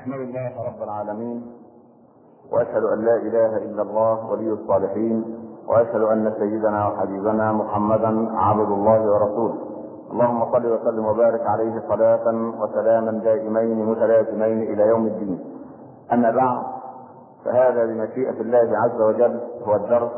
احمد الله رب العالمين، واشهد ان لا اله الا الله ولي الصالحين، واشهد ان سيدنا وحبيبنا محمدا عبد الله ورسوله. اللهم صل وسلم وبارك عليه صلاة وسلاما دائمين متلازمين الى يوم الدين. اما بعد، فهذا بمشيئة الله عز وجل هو الدرس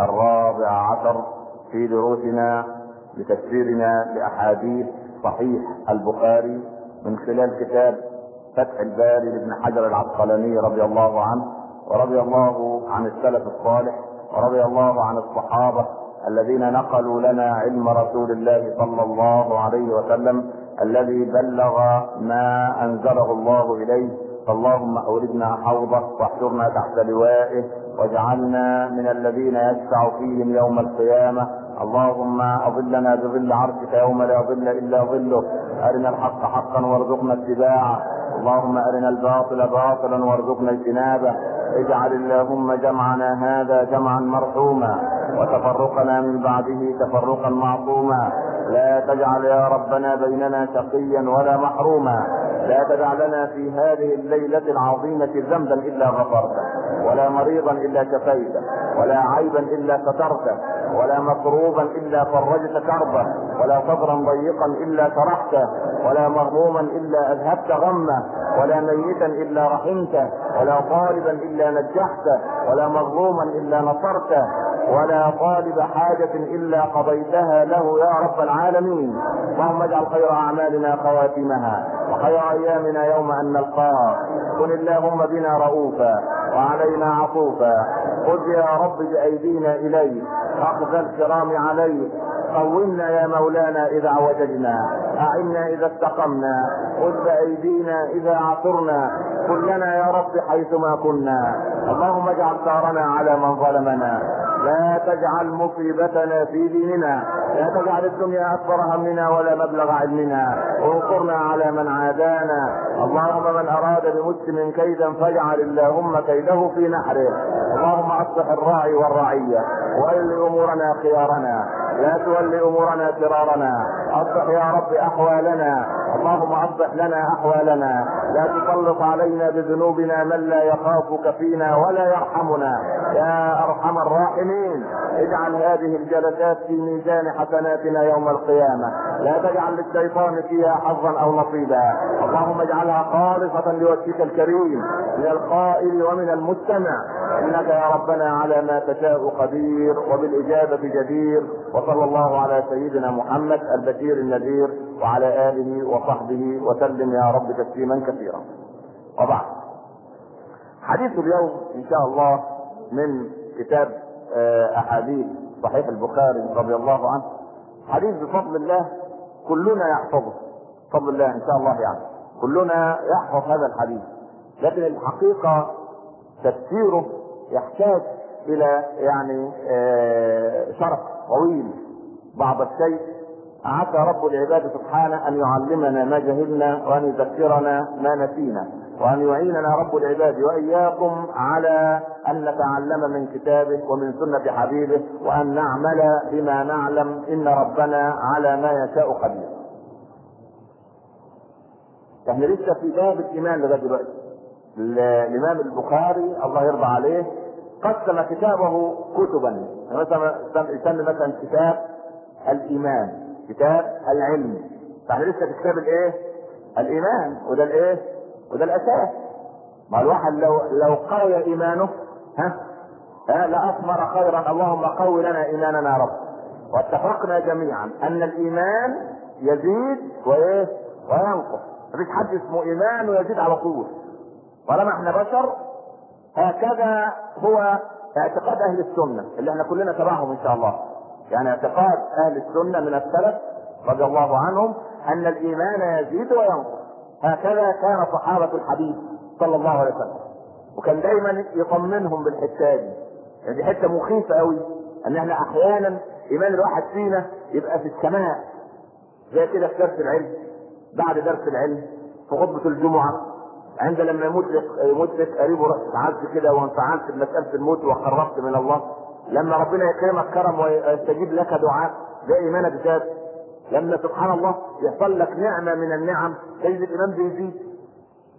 14 في دروسنا لتفسيرنا لاحاديث صحيح البخاري من خلال كتاب فتح الباري لابن حجر العسقلاني رضي الله عنه، ورضي الله عن السلف الصالح، ورضي الله عن الصحابة الذين نقلوا لنا علم رسول الله صلى الله عليه وسلم الذي بلغ ما انزله الله اليه. فاللهم اوردنا حوضه واحشرنا تحت لوائه واجعلنا من الذين يشفع فيهم يوم القيامة. اللهم اظلنا بظل عرشك يوم لا ظل الا ظله. ارنا الحق حقا وارزقنا اتباعه، اللهم ارنا الباطل باطلا وارزقنا اجتنابه. اجعل اللهم جمعنا هذا جمعا مرحوما وتفرقنا من بعده تفرقا معصوما. لا تجعل يا ربنا بيننا شقيا ولا محروما. لا تدع لنا في هذه الليلة العظيمة ذنبا الا غفرته، ولا مريضا الا شفيته، ولا عيبا الا سترته، ولا مكروبا الا فرجت كربه، ولا صدرا ضيقا الا شرحته، ولا مغموما الا اذهبت غمه، ولا ميتا الا رحمته، ولا طالبا الا نجحته، ولا مظلوما الا نصرته، ولا طالب حاجة الا قضيتها له يا رب العالمين. اللهم اجعل خير اعمالنا خواتمها، وخير ايامنا يوم ان نلقاك. كن اللهم بنا رؤوفا وعلينا عطوفا. خذ يا رب بايدينا اليك اخذ الكرام عليك. قومنا يا مولانا اذا اعوججنا، اعنا اذا استقمنا، خذ بايدينا اذا عثرنا. كلنا يا رب حيثما كنا. اللهم اجعل ثارنا على من ظلمنا، لا تجعل مصيبتنا في ديننا، لا تجعل الدنيا اكبر همنا ولا مبلغ علمنا، وانصرنا على من عادانا. اللهم من اراد بمسلم كيدا فاجعل اللهم كيده في نحره. اللهم اصلح الراعي والرعيه، وول امورنا خيارنا، لا تولي امورنا شرارنا. اصلح يا رب احوالنا، اللهم اصلح لنا احوالنا. لا تسلط علينا بذنوبنا من لا يخافك فينا ولا يرحمنا يا ارحم الراحمين. اجعل هذه الجلسات في ميزان حسناتنا يوم القيامة، لا تجعل للشيطان فيها حظا او نصيبا. اللهم اجعلها خالصة لوجهك الكريم، من القائل ومن المستمع، انك يا ربنا على ما تشاء قدير وبالاجابة جدير. وصلى الله على سيدنا محمد البشير النذير وعلى اله وصحبه وسلم يا رب تسليما كثيرا. وبعد، حديث اليوم ان شاء الله من كتاب احاديث صحيح البخاري رضي الله عنه، حديث بفضل الله كلنا يحفظه، بفضل الله ان شاء الله، يعني كلنا يحفظ هذا الحديث، لكن الحقيقة تفسيره يحتاج الى يعني شرح طويل بعض الشيء. عسى رب العباد سبحانه ان يعلمنا ما جهلنا، وان يذكرنا ما نسينا، وان يعيننا رب العباد واياكم على ان نتعلم من كتابه ومن سنة حبيبه، وان نعمل بما نعلم، ان ربنا على ما يشاء قدير. احنا لسه في باب الايمان لغايه دلوقتي. الامام البخاري الله يرضى عليه قسم كتابه كتبا، مثلا يسمي مثلا كتاب الايمان، كتاب العلم. فاحنا لسه في كتاب الايه؟ الايمان، وده الايه؟ وده الاساس. ما الواحد لو قوي ايمانه لاثمر خيرا. اللهم قوي لنا ايماننا يا رب. واتفقنا جميعا ان الايمان يزيد وايه؟ وينقص. مفيش حد اسمه ايمان ويزيد على طول، ولما احنا بشر. هكذا هو اعتقاد اهل السنة اللي احنا كلنا تبعهم ان شاء الله. يعني اعتقاد اهل السنة من السلف رضي الله عنهم ان الايمان يزيد وينقص. هكذا كان صحابة الحبيب صلى الله عليه وسلم، وكان دايما يطمنهم بالحتة دي. يعني دي حتة مخيفة قوي، ان احنا احيانا ايمان الواحد فينا يبقى في السماء، زي كده في درس العلم، بعد درس العلم في خطبة الجمعة، عند لما يموت لك قريبه رحت فعلت كده وانفعلت بمسألة الموت وقربت من الله. لما ربنا يكرمك كرم ويستجيب لك دعاء، ده ايمانك زاد. لما سبحان الله يحصل لك نعمة من النعم تجد الايمان بيزيد.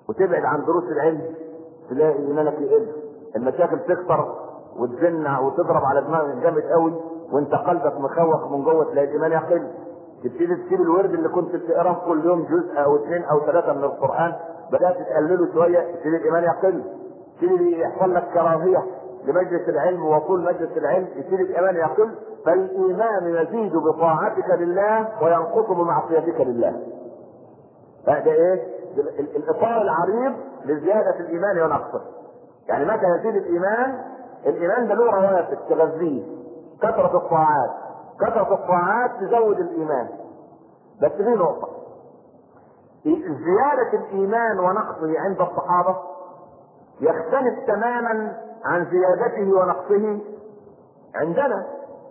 وتبعد عن دروس العلم تلاقي ايمانك يقل، المشاكل تكتر وتزنع وتضرب على دماغك جامد قوي وانت قلبك مخوخ من جوه تلاقي الايمان يقل. تبتدي تسيب الورد اللي كنت بتقراه كل يوم جزء او 2 أو 3 من القران، بدات تقلله شويه تبتدي الايمان يقل. تبتدي يحصل لك كراهيه لمجلس العلم وطول مجلس العلم، يبتدي الايمان يقل. فالايمان يزيد بطاعتك لله وينقص بمعصيتك لله. فده ايه؟ الاطار العريض لزياده الايمان ونقصه. يعني متى يزيد الايمان؟ الايمان ده له رواتب تغذيه، كثره الطاعات. كثره الطاعات تزود الايمان. بس في نقطه، زياده الايمان ونقصه عند الصحابه يختلف تماما عن زيادته ونقصه عندنا.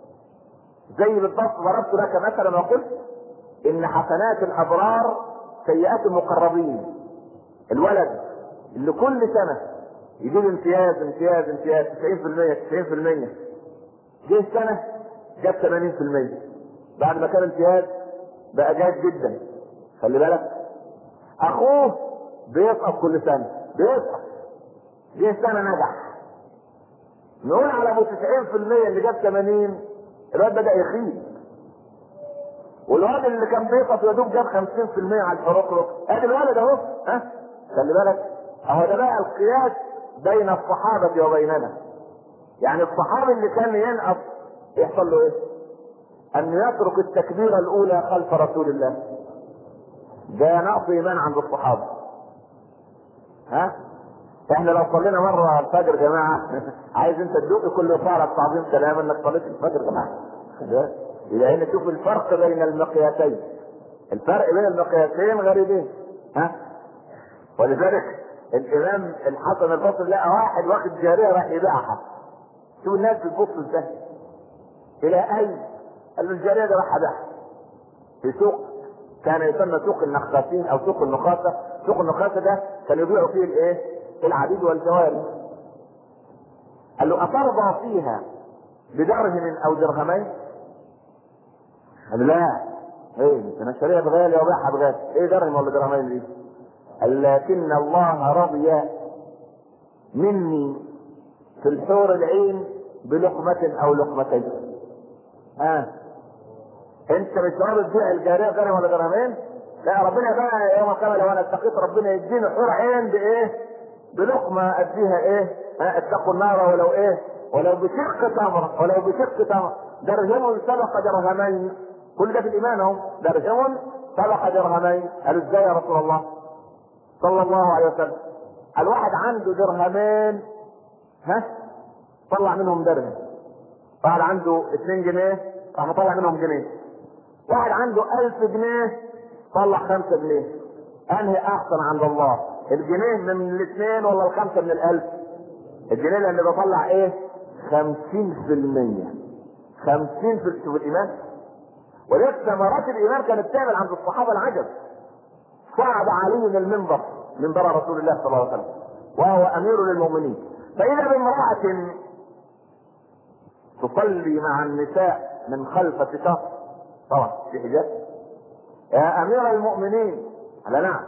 زي بالضبط ضربت لك مثلا وقلت ان حسنات الابرار سيئات المقربين. الولد اللي كل سنه يجيب امتياز امتياز امتياز 90% 90%، جه سنه جاب 80%، بعد ما كان امتياز بقى جيد جدا. خلي بالك، اخوه بيسقط كل سنه، بيسقط، جه سنه نجح. نقول على ابو 90% اللي جاب 80 الواد بدا يخيب، والواد اللي كان بيسقط يا دوب جاب 50% على الفروق. ادي الولد اهو. ها خلي بالك، اهو ده بقى القياس بين الصحابه وبيننا. يعني الصحابي اللي كان ينقص يحصل له ايه؟ ان يترك التكبيره الاولى خلف رسول الله. ده نقص ايمان عند الصحابه. ها احنا لو صلينا مره الفجر يا جماعه عايز انت تدوق كل صلاه تعظيم سلام انك صليت الفجر يا جماعه. يبقى هنا شوف الفرق بين المقياسين. الفرق بين المقياسين غريبين. ها ولذلك الامام الحسن البصري لقى واحد واخد جاريه راح يبيعها. شوف الناس بتبص ازاي الى اين؟ قال له الجاريه دي راح ابيعها في سوق كان يسمى سوق النخاسين او سوق النخاسه. سوق النخاسه ده كانوا يبيعوا فيه الايه؟ العبيد والجواري. قال له اترضى فيها بدرهم او درهمين؟ قال لا. ايه انا شاريها بغالي وبيعها بغالي، ايه درهم ولا درهمين دي؟ قال لكن الله رضي مني في الحور العين بلقمة او لقمتين. انت مش راضي تبيع الجارية درهم ولا درهمين؟ لا ربنا بقى يوم القيامة لو انا اتقيت ربنا يديني حور عين بايه؟ بلقمة اديها ايه؟ اتقوا النار ولو ايه؟ ولو بشق تمرة، ولو بشق تمرة. درهم سبق درهمين. كل ده في الايمان اهو. درهم سبق درهمين. قالوا ازاي يا رسول الله صلى الله عليه وسلم؟ الواحد عنده درهمين طلع منهم درهم. واحد عنده 2 جنيه راح مطلع منهم جنيه. واحد عنده 1000 جنيه طلع 5 جنيه. انهي احسن عند الله؟ الجنيه من الاثنين ولا ال5 من ال1000؟ الجنيه لان بطلع ايه؟ 50%. 50% في الايمان. ولذلك ثمرات الايمان كانت تعمل عند الصحابه العجب. صعد علي المنبر، منبر رسول الله صلى الله عليه وسلم وهو امير للمؤمنين، فاذا بامراه تصلي مع النساء من خلف ستار، طبعا في حجاب. يا امير المؤمنين، قال نعم،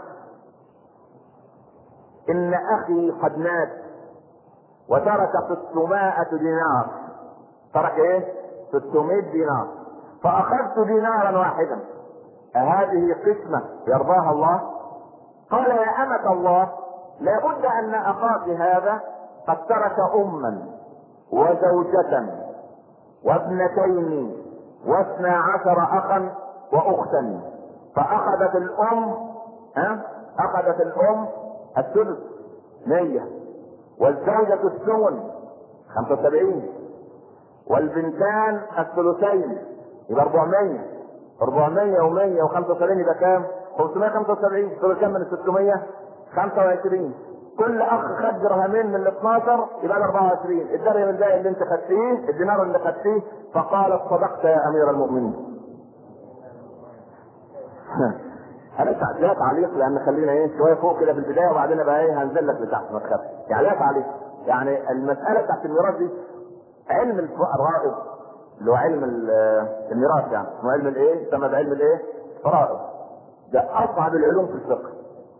ان اخي قد مات وترك 600 دينار. ترك ايه؟ 600 دينار. فاخذت دينارا واحدا، أهذه قسمة يرضاها الله؟ قال يا أمة الله، لابد أن أخاك هذا قد ترك أما وزوجة وابنتين و12 أخا وأختا. فأخذت الأم أخذت الأم الثلث 100، والزوجة الثمن 75، والبنتان الثلثين يبقى 400 و175 يبقى كام؟ 575. دول كام من 600؟ 25. كل اخ خد درهمين من ال 12 يبقى 24. الدرهم الباقي اللي انت خدتيه، الدينار اللي خدتيه. فقالت صدقت يا امير المؤمنين. انا لا تعليق لان خلينا ايه شويه فوق كده في البدايه وبعدين بقى ايه هنزل لك لتحت ما تخافش. يعني لا تعليق. يعني المساله بتاعت الميراث دي علم الفرائض اللي هو علم الميراث، يعني اسمه علم الايه؟ يسمى بعلم الايه؟ فرائض. ده اصعب العلوم في الفقه.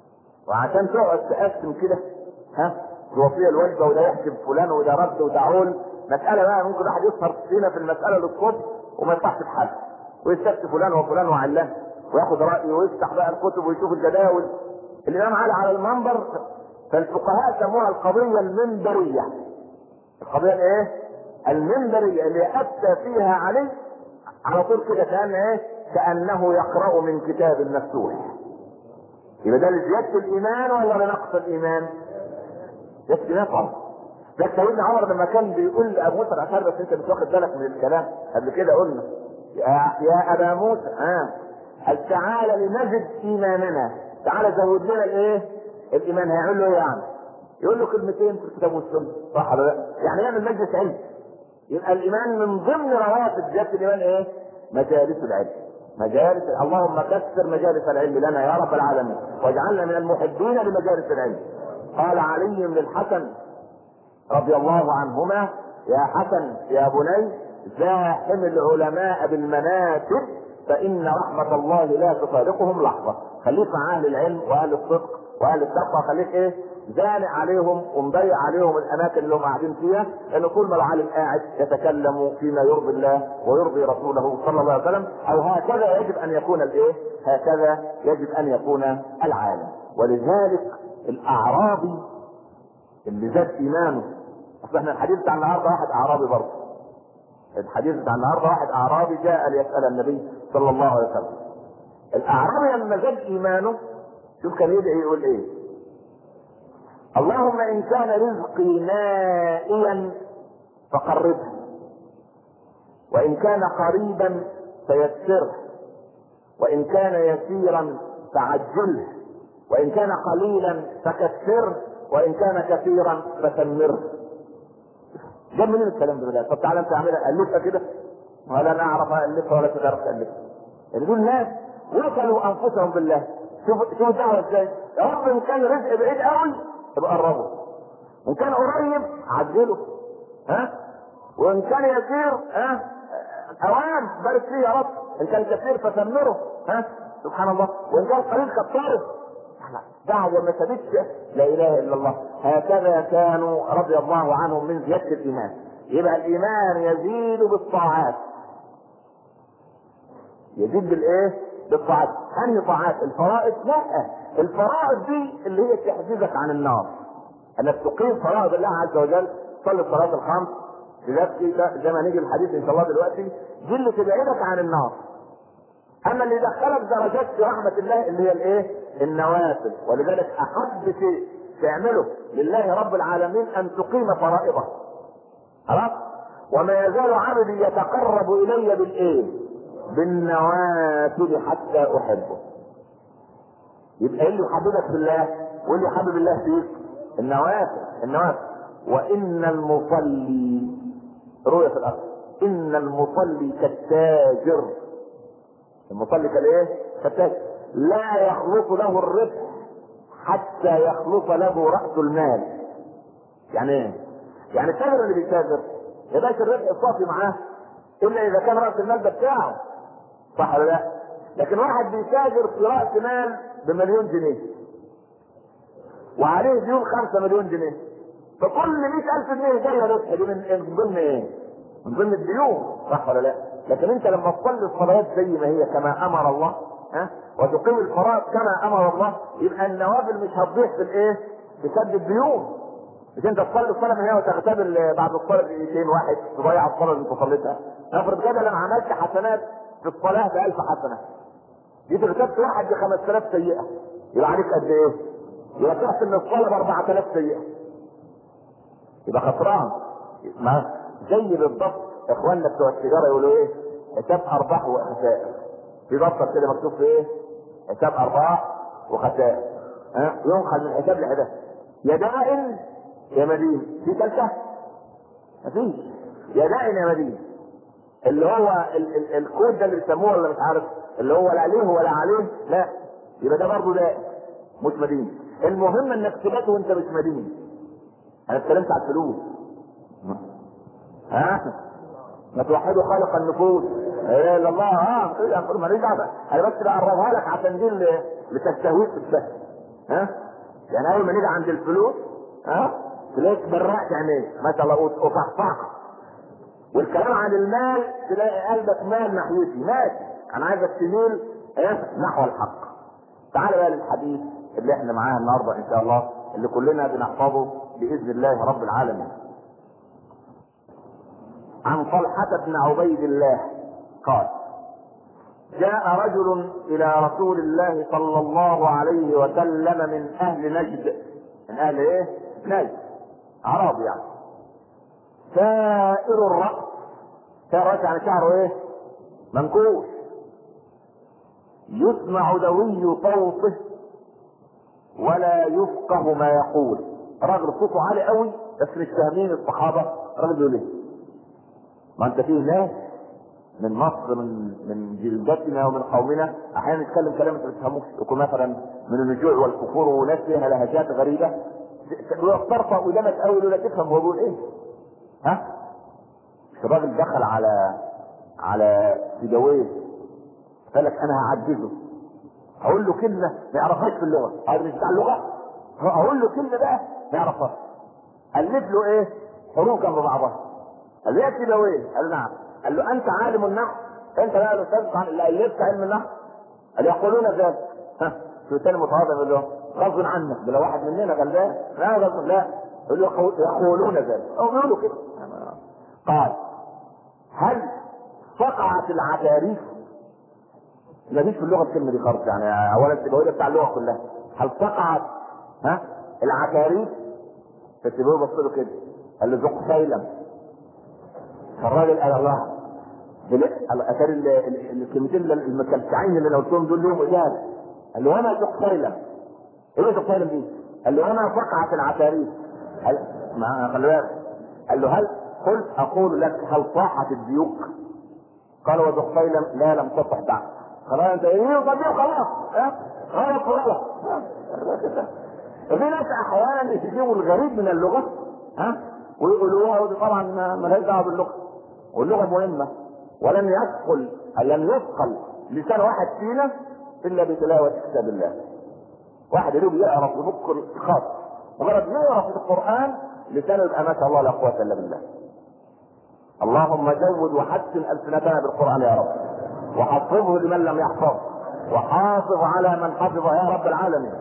وعشان تقعد تقسم كده توصيه الوجبه وده يحسب فلان وده رد وده عول، مساله بقى ممكن واحد يسهر فينا في المساله للصبح وما يفتحش بحد ويستفتي فلان وفلان وعلان وياخد رايه ويفتح بقى الكتب ويشوف الجداول. الامام على المنبر، فالفقهاء سموها القضيه المنبريه. القضيه الايه؟ المنبريه اللي افتى فيها علي على طول كده كانه يقرا من كتاب مفتوح. يبقى ده لزياده الايمان ولا لنقص الايمان؟ زياده الايمان طبعا. ده سيدنا عمر لما كان بيقول لابو موسى الاشعري، بس انت مش واخد بالك من الكلام، قبل كده قلنا يا ابا موسى قال تعالى لنزد ايماننا، تعالى زود لنا الايمان. هيعمل له ايه يعني؟ يقول له كلمتين في الكتاب والسنه، صح ولا لا؟ يعني يعمل مجلس علم. يبقى الايمان من ضمن رواتب زياده الايمان مجالس العلم. اللهم كثر مجالس العلم لنا يا رب العالمين، واجعلنا من المحبين لمجالس العلم. قال علي بن الحسن رضي الله عنهما: يا حسن يا بني زاحم العلماء بالمناكب فإن رحمة الله لا تفارقهم لحظة. خليك مع أهل العلم وأهل الصدق وأهل التقوى، خليك زانق عليهم ومضيع عليهم الأماكن اللي هم قاعدين فيها، لأن طول ما العالم قاعد يتكلم فيما يرضي الله ويرضي رسوله صلى الله عليه وسلم، أو هكذا يجب أن يكون هكذا يجب أن يكون العالم. ولذلك الأعرابي اللي زاد إيمانه، اصل احنا الحديث بتاع النهارده واحد اعرابي برضه. الحديث بتاع النهارده واحد اعرابي جاء ليسال النبي صلى الله عليه وسلم. الاعرابي لما زاد ايمانه شوف كان يدعي يقول ايه؟ اللهم ان كان رزقي نائيا فقربه، وان كان قريبا فيسره، وان كان يسيرا فعجله، وان كان قليلا فكثره، وان كان كثيرا فثمره. جاب منين الكلام ده بالله؟ طب تعالى انت اعملها الفها كده، ولا انا اعرف الفها ولا تقدر تالفها. اللي دول ناس وكلوا انفسهم بالله. شوف الدعوه ازاي. يا رب ان كان رزق بعيد قوي يبقى قربه، وان كان قريب عجله، وان كان يسير اوام بارك فيه يا رب، ان كان كثير فثمره، سبحان الله، وان كان قليل كثره. دعوة ما ثبتش لا اله الا الله. هكذا كانوا رضي الله عنهم من زيادة الايمان. يبقى الايمان يزيد بالطاعات. يزيد بالطاعات. انهي طاعات؟ الفرائض؟ لا، الفرائض دي اللي هي تحجزك عن النار، انك تقيم فرائض الله عز وجل، تصلي الصلاة الخمس زي ما نيجي الحديث ان شاء الله دلوقتي، دي اللي تبعدك عن النار. اما اللي يدخلك درجات في رحمة الله اللي هي النوافل. ولذلك احب شيء تعمله لله رب العالمين ان تقيم فرائضه. خلاص؟ وما يزال عبدي يتقرب الي بالنوافل حتى احبه. يبقى اللي يحببك بالله واللي يحبب الله فيك النوافل. وان المصلي رؤية في الارض، ان المصلي كالتاجر. المصلي كالتاجر لا يخلص له الربح حتى يخلص له رأس المال. يعني ايه؟ يعني التاجر اللي بيتاجر يا باشا الربح الصافي معاه الا اذا كان رأس المال ده بتاعه، صح ولا لا؟ لكن واحد بيتاجر في رأس مال بمليون جنيه وعليه ديون 5 مليون جنيه، فكل 100,000 جنيه جايه ربح. دي من ضمن من ضمن الديون، صح ولا لا؟ لكن انت لما تصلي الصلوات زي ما هي كما امر الله، وتقيم الفرائض كما امر الله، يبقى النوافل مش هتضيع في سد الديون. مش انت تصلي الصلاه من هنا وتغتابل بعد الصلاه بدقيقتين واحد تضيع الصلاه اللي انت صليتها. افرض كده لما عملت حسنات في الصلاه ب1000 حسنه، دي تغتابت واحد ب5000 سيئه، يبقى عليك قد ايه؟ يبقى تحت من الصلاه ب4000 سيئه، يبقى خسران. ما زي بالضبط اخواننا بتوع التجاره يقولوا حساب ارباح وخسائر. في دفتر كده مكتوب فيه حساب ارباح وخسائر، ينقل من حساب لحساب. يا دائن يا مدين. في ثالثه؟ مفيش. يا دائن يا مدين، اللي هو الكود ده اللي بيسموه ولا مش عارف، اللي هو لا عليه ولا عليه، لا، يبقى ده برضه دائن مش مدين. المهم انك تبات وانت مش مدين. انا اتكلمت على الفلوس. ما توحدوا خالق النفوس لا اله الا الله. ماليش دعوه، انا بس بقربها لك عشان دي اللي تستهويك في السهل. يعني اول ما نيجي عند الفلوس تلاقيك برقت عينيك ما شاء الله وصحصح، والكلام عن المال تلاقي قلبك مال ناحيتي ماشي، انا عايزك تميل نحو الحق. تعال بقى للحديث اللي احنا معاه النهارده ان شاء الله، اللي كلنا بنحفظه باذن الله رب العالمين. عن طلحة بن عبيد الله قال: جاء رجل الى رسول الله صلى الله عليه وسلم من اهل نجد. من اهل ايه؟ نجد، اعراب يعني. سائر الرأس، سائر الرأس يعني شعره ايه؟ منكوش. يسمع دوي صوته ولا يفقه ما يقول. راجل صوته عالي قوي بس مش فاهمين الصحابه راجل بيقول ايه. ما انت فيه ناس من مصر من جلدتنا ومن قومنا احيانا يتكلم كلام انت ما تفهموش، يكون مثلا من النجوع والكفور وناس فيها لهجات غريبه ترفع قدامك قوي ولا تفهم هو بيقول ايه. مش الراجل دخل على سيدويه قال لك انا هعجزه، هقول له كلمه ما يعرفهاش في اللغه، هذا مش بتاع اللغه، هقول له كلمه بقى ما يعرفهاش، الف له ايه؟ حروف جنب بعضها. قال له يا سيدويه، قال له نعم. قال له انت عالم النحو؟ انت بقى الاستاذ اللي الفت علم النحو؟ قال يقولون ذلك. شو تاني متواضع يقول له غصب عنك، ده لو واحد مننا غلبان لا غصب لا، يقول له يقولون ذلك او بيقولوا كده. قال: هل فقعت العتاريس؟ ما فيش في اللغه الكلمه دي خالص يعني، اولا السيبويه بتاع اللغه كلها. هل فقعت العتاريس؟ فالسيبويه بص له كده قال له ذق سيلم. فالراجل قال الله اثار الكلمتين المكلكعين اللي انا قلتهم دول لهم اجابه. قال له انا ذق سيلم. ايه ذق سيلم دي؟ قال له انا فقعت العتاريس. خلي بالك. قال له هل قلت اقول لك هل صاحت الديوك؟ قال وذق سيلم لا لم تصح بعد. خلاص انت ايه طبيعي خلاص غلط غلط. في ناس احيانا يجيبوا الغريب من اللغه ويقولوها، ودي طبعا ما لهاش دعوه باللغه، واللغه مهمه، ولن يثقل لسان واحد فينا الا بتلاوه كتاب الله. واحد يقول يعرف بفك الخاص مجرد يعرف القران لسانه يبقى ما شاء الله لا قوه الا بالله. اللهم زود وحسن السنتنا بالقران يا رب، وحفظه لمن لم يحفظ، وحافظ على من حفظ يا رب العالمين.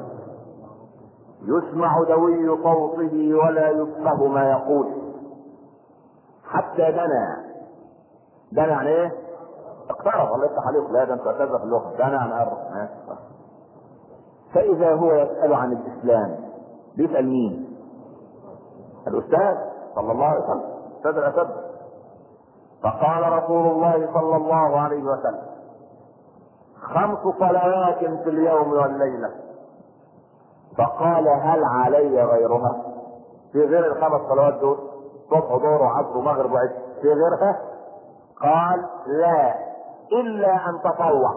يسمع دوي صوته ولا يفقه ما يقول حتى دنا يعني ايه؟ اقترب. الله يفتح عليك، لا ده انت اعتذر في اللغه، دنا يعني قرب. فاذا هو يسال عن الاسلام، بيسال مين؟ الاستاذ صلى الله عليه وسلم، استاذ الاسد. فقال رسول الله صلى الله عليه وسلم: 5 صلوات في اليوم والليله. فقال: هل علي غيرها؟ في غير ال5 صلوات دول؟ صبح وظهر وعصر ومغرب وعشاء، في غيرها؟ قال: لا الا ان تطوع.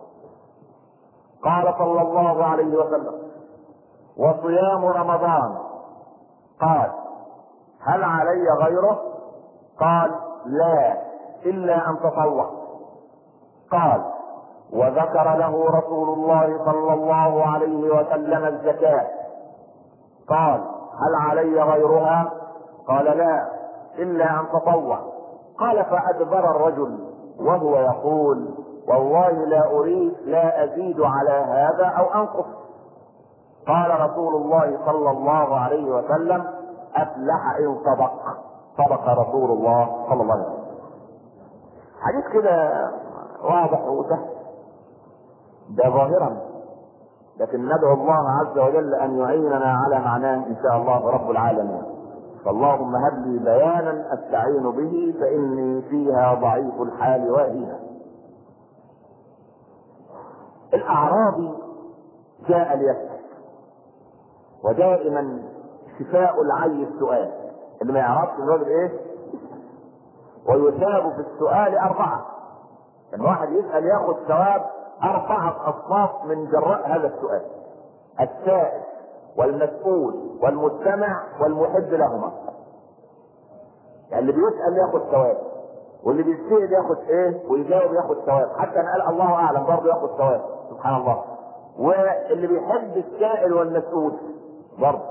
قال صلى الله عليه وسلم: وصيام رمضان. قال: هل علي غيره؟ قال: لا الا ان تطوع. قال: وذكر له رسول الله صلى الله عليه وسلم الزكاة. قال: هل علي غيرها؟ قال: لا الا ان تطوع. قال: فادبر الرجل وهو يقول: والله لا ازيد على هذا او انقص. قال رسول الله صلى الله عليه وسلم: افلح ان صدق. صدق رسول الله صلى الله عليه وسلم. حديث كده واضح وسهل ده ظاهرا، لكن ندعو الله عز وجل ان يعيننا على معناه ان شاء الله رب العالمين. فاللهم هب لي بيانا استعين به فاني فيها ضعيف الحال واهينا. الاعرابي جاء ليسأل، ودائما شفاء العي السؤال، اللي ما يعرفش الراجل ايه ويثاب في السؤال 4. ان واحد يسأل ياخذ ثواب 4 أصناف من جراء هذا السؤال: السائل والمسؤول والمستمع والمحب لهما. يعني اللي بيسأل ياخذ ثواب، واللي بيسأل ياخذ ايه ويجاوب ياخذ ثواب، حتى ان قال الله اعلم برضه ياخذ ثواب. سبحان الله. واللي بيحب السائل والمسؤول برضه،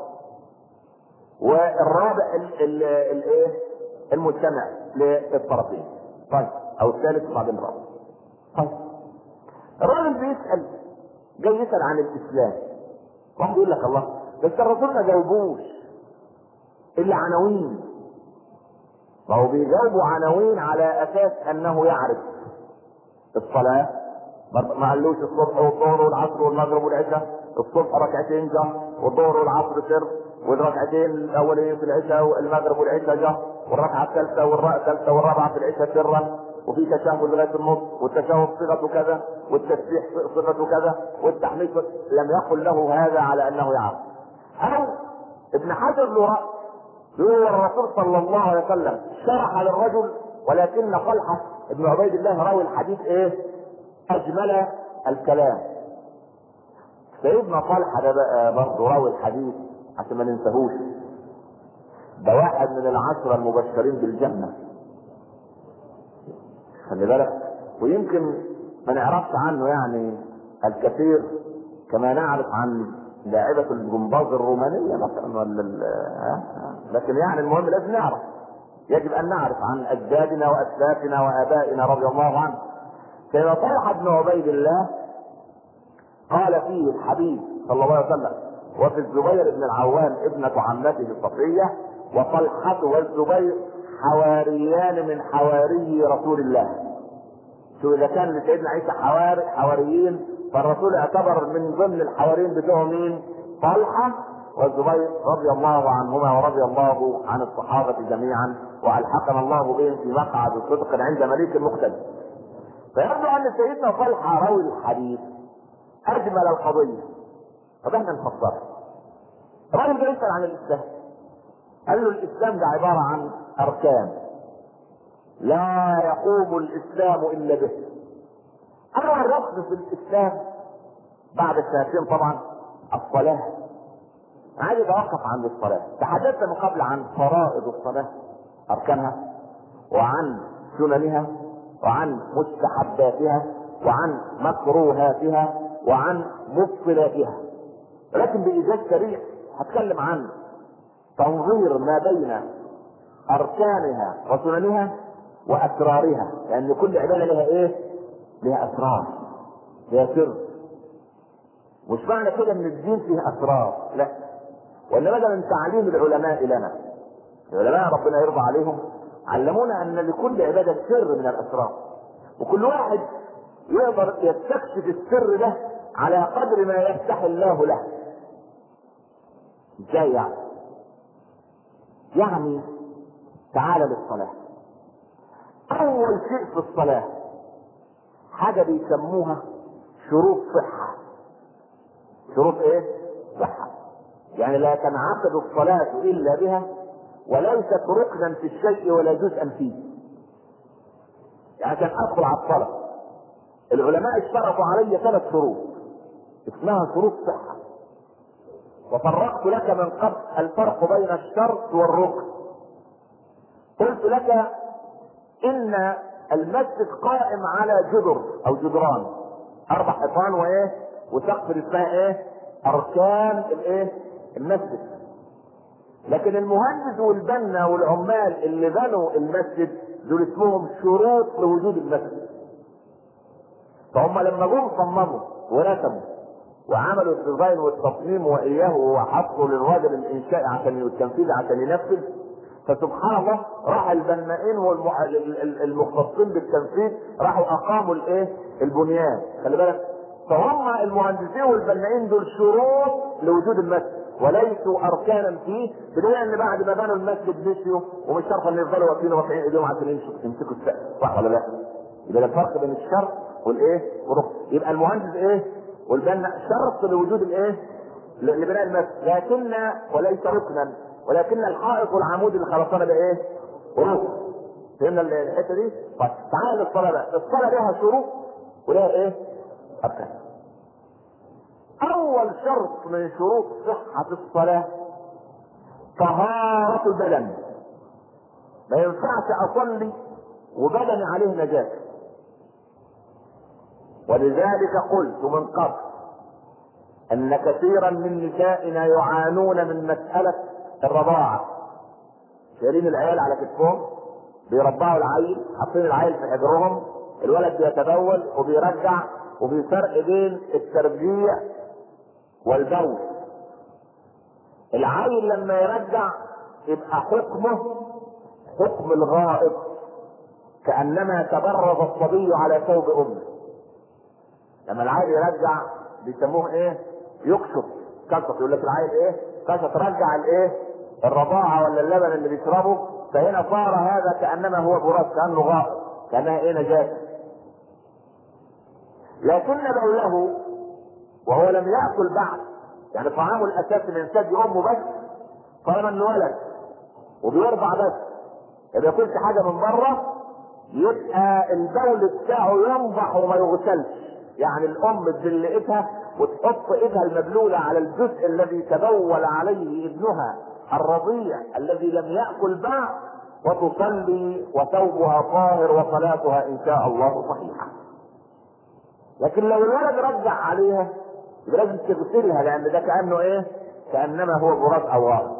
والرابع الايه المجتمع للطرفين. طيب او الثالث بعدين الرابع. طيب الراجل بيسأل، جاي يسأل عن الاسلام، واحد يقول لك الله بس الرسول ما جاوبوش الا عناوين. ما هو بيجاوبوا عناوين على اساس انه يعرف الصلاة، ما قالوش الصبح والظهر والعصر والمغرب والعشاء، الصبح ركعتين جه والظهر والعصر سر، والركعتين الاولين في العشاء والمغرب والعشاء جه، والركعه الثالثه والرابعه في العشاء سرا، وفي تشهد لغايه النص، والتشهد صيغته كذا، والتسبيح صيغته كذا، والتحميد لم يقل له هذا على انه يعرف. او ابن حجر له راي، يقول الرسول صلى الله عليه وسلم شرح للرجل، ولكن طلحه ابن عبيد الله راوي الحديث اجمل الكلام. سيدنا طلحه ده بقى برضه راوي الحديث عشان ما ننساهوش، ده واحد من العشرة المبشرين بالجنة، خلي بالك. ويمكن ما نعرفش عنه يعني الكثير كما نعرف عن لاعبة الجمباز الرومانية مثلا لكن يعني المهم لازم نعرف، يجب ان نعرف عن اجدادنا واسلافنا وابائنا رضي الله عنه. سيدنا طلحة بن عبيد الله قال فيه الحبيب صلى الله عليه وسلم: وفي الزبير بن العوام ابنة عمته صفية، وطلحة والزبير حواريان من حواري رسول الله. شو اذا كان لسيدنا عيسى حواريين، فالرسول اعتبر من ضمن الحواريين بتوعه مين؟ طلحة والزبير رضي الله عنهما ورضي الله عن الصحابة جميعا، والحقنا الله بهم في مقعد صدق عند مليك مقتدر. فيبدو ان سيدنا طلحة راوي الحديث اجمل القضية. طب احنا نفسرها. الراجل ده يسأل عن الاسلام، قال له الاسلام ده عبارة عن اركان لا يقوم الاسلام الا به. اول ركن في الاسلام بعد الشهادتين طبعا الصلاة. عايز اتوقف عند الصلاة. تحدثت من قبل عن فرائض الصلاة، اركانها، وعن سننها، وعن مستحباتها، وعن مكروهاتها، وعن مبطلاتها. ولكن بإيجاز سريع هتكلم عن تنظير ما بين اركانها وسننها واسرارها، لان كل عبادة لها لها اسرار، لها سر. مش معنى كده ان الدين فيه اسرار، لا، وانما ده من تعليم العلماء لنا. العلماء ربنا يرضى عليهم علمونا ان لكل عبادة سر من الاسرار، وكل واحد يقدر يستكشف السر ده على قدر ما يفتح الله له. ازاي يعني؟ يعني تعالى للصلاة. اول شيء في الصلاة حاجة بيسموها شروط صحة. شروط صحة. يعني لا تنعقد الصلاة الا بها، وليست ركنا في الشيء ولا جزءا فيه. يعني عشان ادخل على الصلاة العلماء اشترطوا علي 3 شروط اسمها شروط صحة، وفرقت لك من قبل الفرق بين الشرط والركن. قلت لك ان المسجد قائم على جدر او جدران، 4 حيطان وسقف اسمها اركان المسجد. لكن المهندس والبنا والعمال اللي بنوا المسجد دول اسمهم شروط لوجود المسجد. فهم لما جم صمموا ورسموا وعملوا الديزاين والتصميم واياه وحطوا للراجل الانشائي عشان التنفيذ عشان ينفذ، فسبحان الله راح البنائين والمختصين بالتنفيذ راحوا اقاموا البنيان. خلي بالك، فهم المهندسين والبنائين دول شروط لوجود المسجد وليسوا اركانا فيه، بدليل ان بعد ما بنوا المسجد مشيوا ومش شرط ان يفضلوا واقفين ورافعين ايديهم عشان يمسكوا السقف، صح ولا لا؟ يبقى الفرق بين الشرط والركن. يبقى المهندس والبنا شرط لوجود لبناء المسجد، لكن وليس ركنا، ولكن الحائط والعمود اللي خلصنا ده ركن. فهمنا الحته دي؟ طيب تعال للصلاه بقى. الصلاه لها شروط ولها اركان. اول شرط من شروط صحه الصلاه طهاره البدن. ما ينفعش اصلي وبدني عليه نجاسه. ولذلك قلت من قبل ان كثيرا من نسائنا يعانون من مسألة الرضاعة. شايلين العيال على كتفهم، بيرضعوا العيل، حاطين العيل في حجرهم، الولد بيتبول وبيرجع، وفي فرق بين الترجيع والبول. العيل لما يرجع يبقى حكمه حكم الغائط، كأنما تبرز الصبي على ثوب امه. لما العيل يرجع بيسموه ايه؟ يكشف، كشف، يقول لك العيل ايه؟ كشف، رجع الايه؟ الرضاعة ولا اللبن اللي بيشربه. فهنا صار هذا كأنما هو براز، كأنه غائط، كأنها ايه؟ نجاسة. لكن بوله وهو لم يأكل بعد، يعني طعامه الاساسي من ثدي امه بس، طالما انه ولد وبيرضع بس، ما بياكلش حاجه من بره، يبقى البول بتاعه ينضح وما يغسلش. يعني الام تبل ايدها وتحط ايدها المبلوله على الجزء الذي تبول عليه ابنها الرضيع الذي لم ياكل بعد، وتصلي وثوبها طاهر وصلاتها ان شاء الله صحيحه. لكن لو الولد رجع عليها يبقى لازم تغسلها، لان ده كانه ايه؟ كانما هو براز او غائط.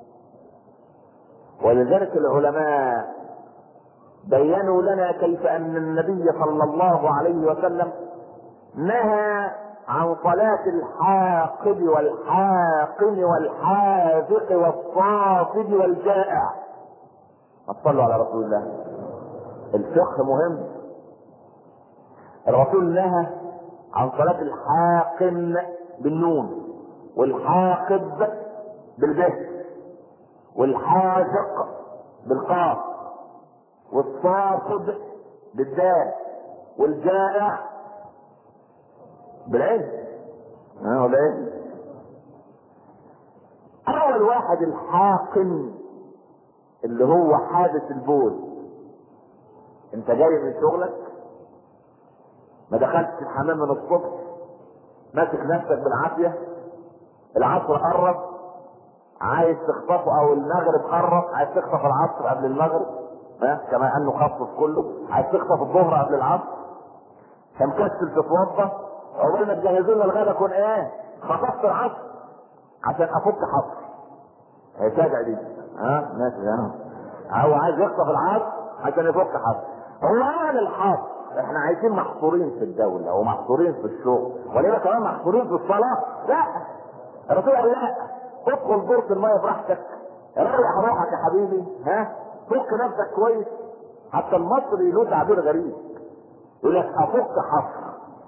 ولذلك العلماء بينوا لنا كيف ان النبي صلى الله عليه وسلم نهى عن صلاة الحاقد والحاقن والحاذق والصافد والجائع. صلوا على رسول الله. الفقه مهم. الرسول نهى عن صلاة الحاقن بالنون، والحاقد بالبه، والحاذق بالقاف، والصافد بالدال، والجائع بالعين. ولا ايه؟ اول واحد الحاقن اللي هو حادث البول. انت جاي من شغلك، ما دخلتش الحمام من الصبح، ماسك نفسك بالعافيه، العصر قرب عايز تخطفه، او المغرب قرب عايز تخطف العصر قبل المغرب، كما انه خطف كله، عايز تخطف الظهر قبل العصر، فمكسل تتوضى، عقبال ما تجهزوا لنا الغدا كون ايه؟ خطفت العصر عشان افك حصر. هي تاجع دي، ماشي، هو عايز يخطف العصر عشان يفك حصر. هو يعني الحصر احنا عايزين محصورين في الدولة ومحصورين في الشغل، وليه كمان محصورين في الصلاة؟ لا، الرسول قال لا، ادخل دورة المية براحتك، ريح روحك يا حبيبي، فك نفسك كويس. حتى المصري له تعبير غريب، يقول لك افك حصر،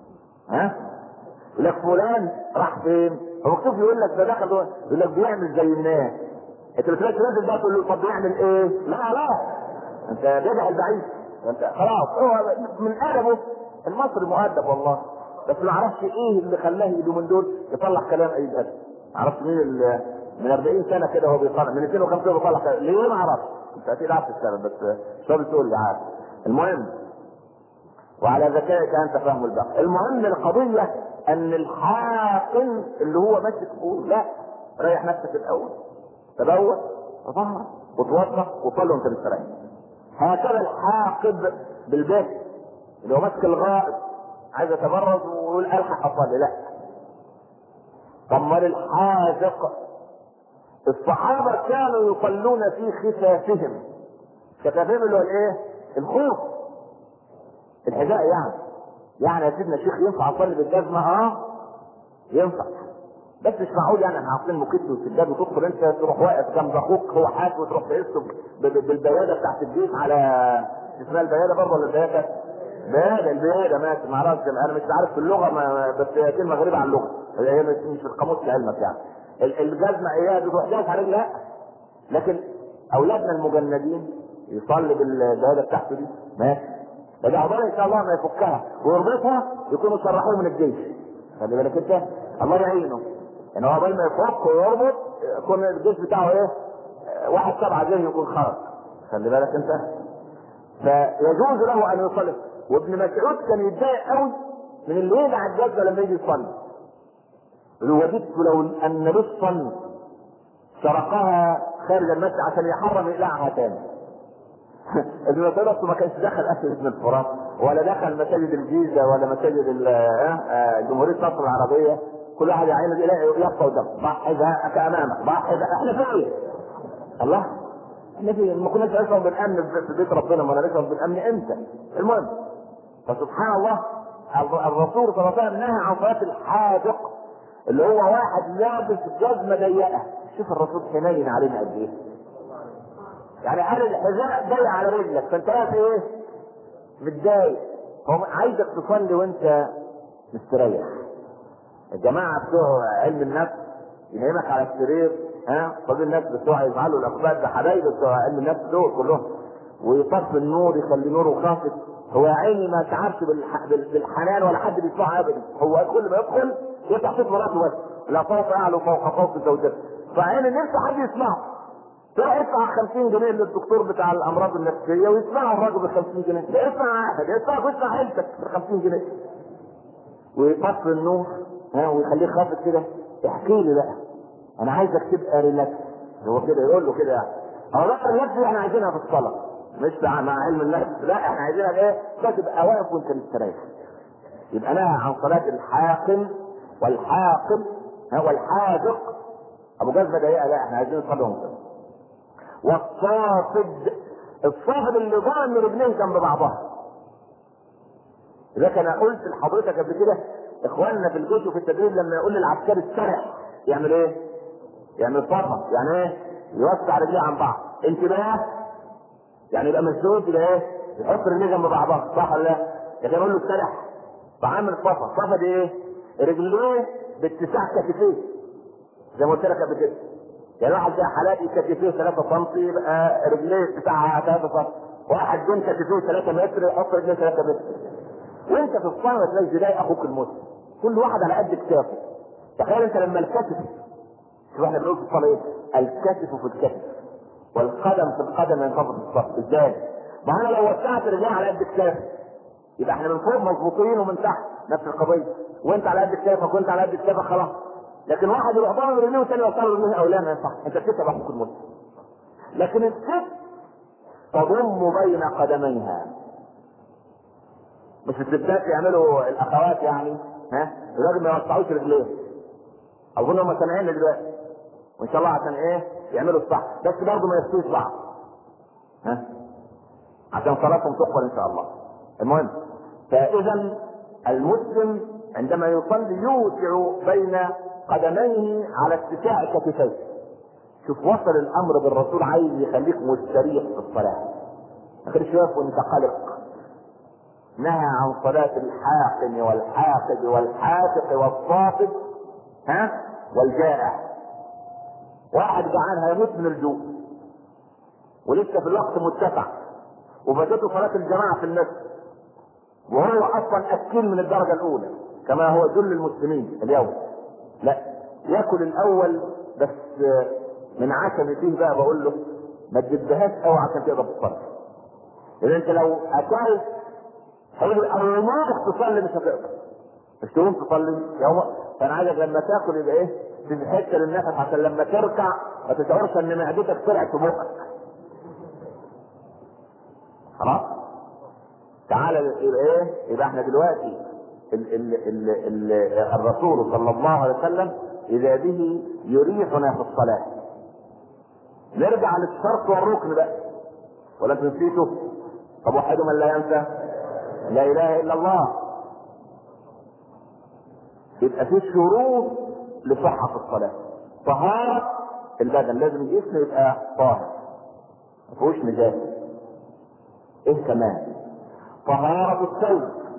يقول لك فلان راح فين؟ هو مكتوب يقول لك ده دخل، يقول لك بيعمل زي الناس. انت بتلاقي نازل بقى تقول له طب بيعمل ايه؟ لا انت جدع البعيد، انت خلاص. هو من ادبه، المصري مؤدب والله، بس ما اعرفش ايه اللي خلاه اليومين دول يطلع كلام اي ادب. ما اعرفش مين اللي من 40 سنه كده هو بيطلع، من 52 بيطلع كلام ليه؟ ما اعرفش، انت اكيد عارف السبب، بس شو بتقول لي عارف. المهم، وعلى ذكائك انت فاهم البحث. المهم القضيه ان الحاقن اللي هو ماسك فوق، لا، ريح نفسك الاول، تبول وطهر وتوضا وصلي وانت مستريح. هكذا الحاقد بالبيت اللي هو ماسك الغائط عايز يتبرز ويقول الحق اصلي، لا. طب ما الحاذق، الصحابه كانوا يصلون في خفافهم. خفافهم اللي هو الايه؟ الخوف، الحذاء يعني يا سيدنا الشيخ ينفع اصلي بالجزمه؟ ينفع، بس مش معقول يعني احنا حاطين موكيت وسجاد وتدخل انت تروح واقف جنب اخوك هو حاف وتروح تقيسه بالبياده بتاعت الجيش على اسمها البياده برضه ولا البياده؟ البياده ماشي، ما اعرفش، انا مش عارف في اللغه، بس هي كلمه غريبه عن اللغه، هي مش في القاموس لعلمك يعني. الجزمه ايه؟ تروح جالس على لا، لكن اولادنا المجندين يصلي بالبياده بتاعته دي ماشي، لكن عقبال ان شاء الله ما يفكها ويربطها يكونوا شرحوه من الجيش. خلي بالك انت، الله يعينه، ان هو قبل ما يفك ويربط يكون الجيش بتاعه ايه؟ 1/7 جاي يكون خرج. خلي بالك انت، فيجوز له ان يصلي. وابن مسعود كان يتضايق قوي من اللي يقلع الجزمه لما يجي يصلي، وددت لو ان لصا سرقها خارج المسجد عشان يحرم يقلعها تاني. ابن مسعود ما كانش دخل اسد ابن الفرات، ولا دخل مساجد الجيزه، ولا مساجد جمهوريه مصر العربيه، كل واحد يعين يبقى قدام ضحي ذاك امامك ضحي ذاك. احنا فين؟ الله، احنا فين؟ ما كناش نشعر بالامن في بيت ربنا، ما نشعر بالامن امتى؟ المهم، فسبحان الله الرسول صلى الله عليه وسلم نهى عن صلاه الحاذق، اللي هو واحد لابس جزمه ضيقه. شوف الرسول حنين علينا قد ايه. يعني قال الحذاء ضيق على رجلك، فانت واقف ايه؟ متضايق. هو عايزك تصلي وانت مستريح. الجماعه بتوع علم النفس ينامك على السرير، طب الناس بتوع يفعلوا الاخبار ده حبايب بتوع علم النفس دول كلهم، ويطفي النور يخلي نوره خافت. هو يا عيني ما تعرفش بالحنان ولا حد بيسمعه ابدا. هو كل ما يدخل يفتح صوت مراته بس، لا صوت يعلو فوق صوت زوجته، فعيني نفسه حد يسمعه. تروح يدفع 50 جنيه للدكتور بتاع الامراض النفسيه ويسمعه الراجل ب 50 جنيه، ده يسمع واحد يسمع عيلتك ب 50 جنيه. ويطفي النور ويخليه خافت كده. احكي لي بقى، انا عايزك تبقى ريلاكس. هو كده يقول له كده يعني. هو بقى الريلاكس احنا عايزينها في الصلاه، مش مع علم النفس، لا احنا عايزينها ايه؟ تبقى واقف وانت مستريح. يبقى نهى عن صلاه الحاقن والحاقن والحاذق ابو جزمه ضيقه، لا احنا عايزين نصلي وانت. والصافد، الصافد اللي ضامن رجليه جنب بعضها. اذا كان قلت لحضرتك قبل كده اخواننا في الجيش وفي التدريب لما يقول للعسكري السرح يعمل ايه؟ يعمل صفا، يعني ايه؟ يوسع رجليه عن بعض. انتباه، يعني يبقى مسدود كده ايه؟ يحط رجليه جنب بعضها، صح ولا لا؟ لكن يقول له السرح فعامل صفا. صفا دي ايه؟ رجليه باتساع كتفيه زي ما قلت لك قبل كده. يعني واحد زي حالاتي كتفيه 3 سم يبقى رجليه بتاعها 3 سم، واحد بين كتفيه 3 متر يحط رجليه 3 متر. وانت في الصلاه تلاقي زي اخوك المسلم كل واحد على قد كتافه. تخيل انت لما الكتف، شوف احنا بنقول في الصلاه ايه؟ الكتف في الكتف والقدم في القدم ينخفض في الصف. ازاي؟ ما انا لو وسعت رجلي على قد كتافي يبقى احنا من فوق مظبوطين ومن تحت نفس القضيه، وانت على قد كتافك وانت على قد كتافك خلاص. لكن واحد يروح ضامن رجليه والثاني يوصل رجليه او لا، ما ينفعش. انت بتكتب اخوك المسلم. لكن الست تضم بين قدميها. مش الستات يعملوا الاخوات يعني الراجل ما يوسعوش رجليه. اظن هم سامعين دلوقتي وان شاء الله عشان ايه؟ يعملوا الصح، بس برضه ما يفتوش بعض عشان صلاتهم تقبل ان شاء الله. المهم، فاذا المسلم عندما يصلي يوسع بين قدميه على اتساع كتفيه. شوف وصل الامر بالرسول عايز يخليك مستريح في الصلاه، ما تخليش واقف وانت قلق. نهى عن صلاه الحاقن والحاقد والحافق والصافد والجائع. واحد جعان هيموت من الجوع ولسه في الوقت متسع وفاتته صلاه الجماعه في المسجد وهو اصلا اكل من الدرجه الاولى كما هو جل المسلمين اليوم، لا ياكل الاول بس من عشم فيه. بقى بقول له ما تدبهاش قوي عشان تقدر تصلي، لان انت لو اكلت اول ما تصلي مش هتقدر، مش تقوم تصلي يوم. فانا عايزك لما تاكل يبقى ايه؟ في حته للنفس عشان لما تركع ما تشعرش ان معدتك طلعت في بقك. خلاص؟ تعالى يبقى ايه؟ يبقى احنا دلوقتي الرسول صلى الله عليه وسلم اذا به يريحنا في الصلاه. نرجع للشرط والركن بقى، ولا تنسيته؟ طب وحده من لا ينسى لا اله الا الله. يبقى في شروط لصحة الصلاة. طهارة البدن، لازم الجسم يبقى طاهر ما فيهوش نجاسة. ايه كمان؟ طهارة الثوب.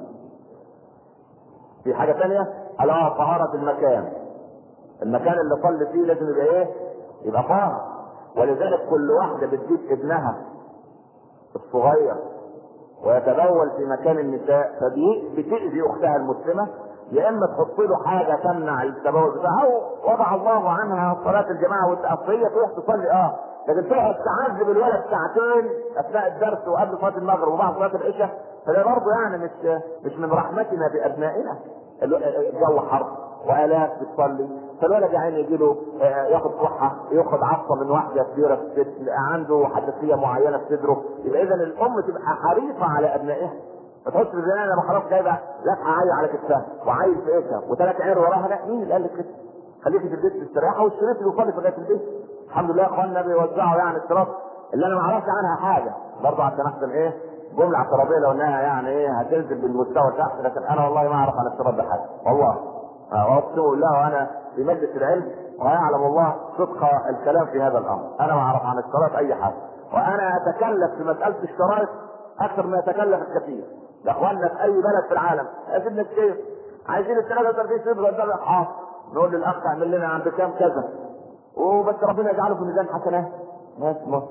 في حاجة ثانية؟ لا، طهارة المكان. المكان اللي صلي فيه لازم يبقى ايه؟ يبقى طاهر. ولذلك كل واحدة بتجيب ابنها الصغير ويتبول في مكان النساء فبتأذي اختها المسلمة، يا اما تحط له حاجه تمنع التبول بتاعها، او وضع الله عنها صلاه الجماعه والتأصيلية تروح تصلي لكن تقعد تعذب الولد ساعتين اثناء الدرس وقبل صلاه المغرب وبعد صلاه العشاء، فده برضه يعني مش من رحمتنا بابنائنا. الجو حر والاف بتصلي، فالولد يا عيني يجي له ياخد كحه، ياخد عصه من واحده كبيره في الست، عنده حساسيه معينه في صدره. يبقى اذا الام تبقى حريصه على ابنائها تحط في الزنانه لما خلاص جايبه لفحه عاليه على كتفها وعايز في ايدها وثلاث عير وراها، لا مين اللي قال لك كده؟ خليكي في البيت مستريحه والشريط اللي يصلي في لغايه البيت. الحمد لله يا اخواننا بيوزعوا يعني الشراط اللي انا ما اعرفش عنها حاجه برضه عشان احسن ايه جمله اعتراضيه لو انها يعني ايه هتنزل بالمستوى تحت، لكن انا والله ما اعرف عن الشراط ده حاجه والله. اقسم بالله وانا في مجلس العلم ويعلم الله صدق الكلام في هذا الامر، انا ما اعرف عن الشراط اي حاجه، وانا اتكلف في مساله الشرائط اكثر ما يتكلف الكثير. يا اخواننا في اي بلد في العالم اسيبنا الشيخ عايزين ال 33 صفر قدام حاضر، نقول للاخ اعمل لنا عند كام كذا وبس ربنا يجعله في ميزان حسنات ناس مصر.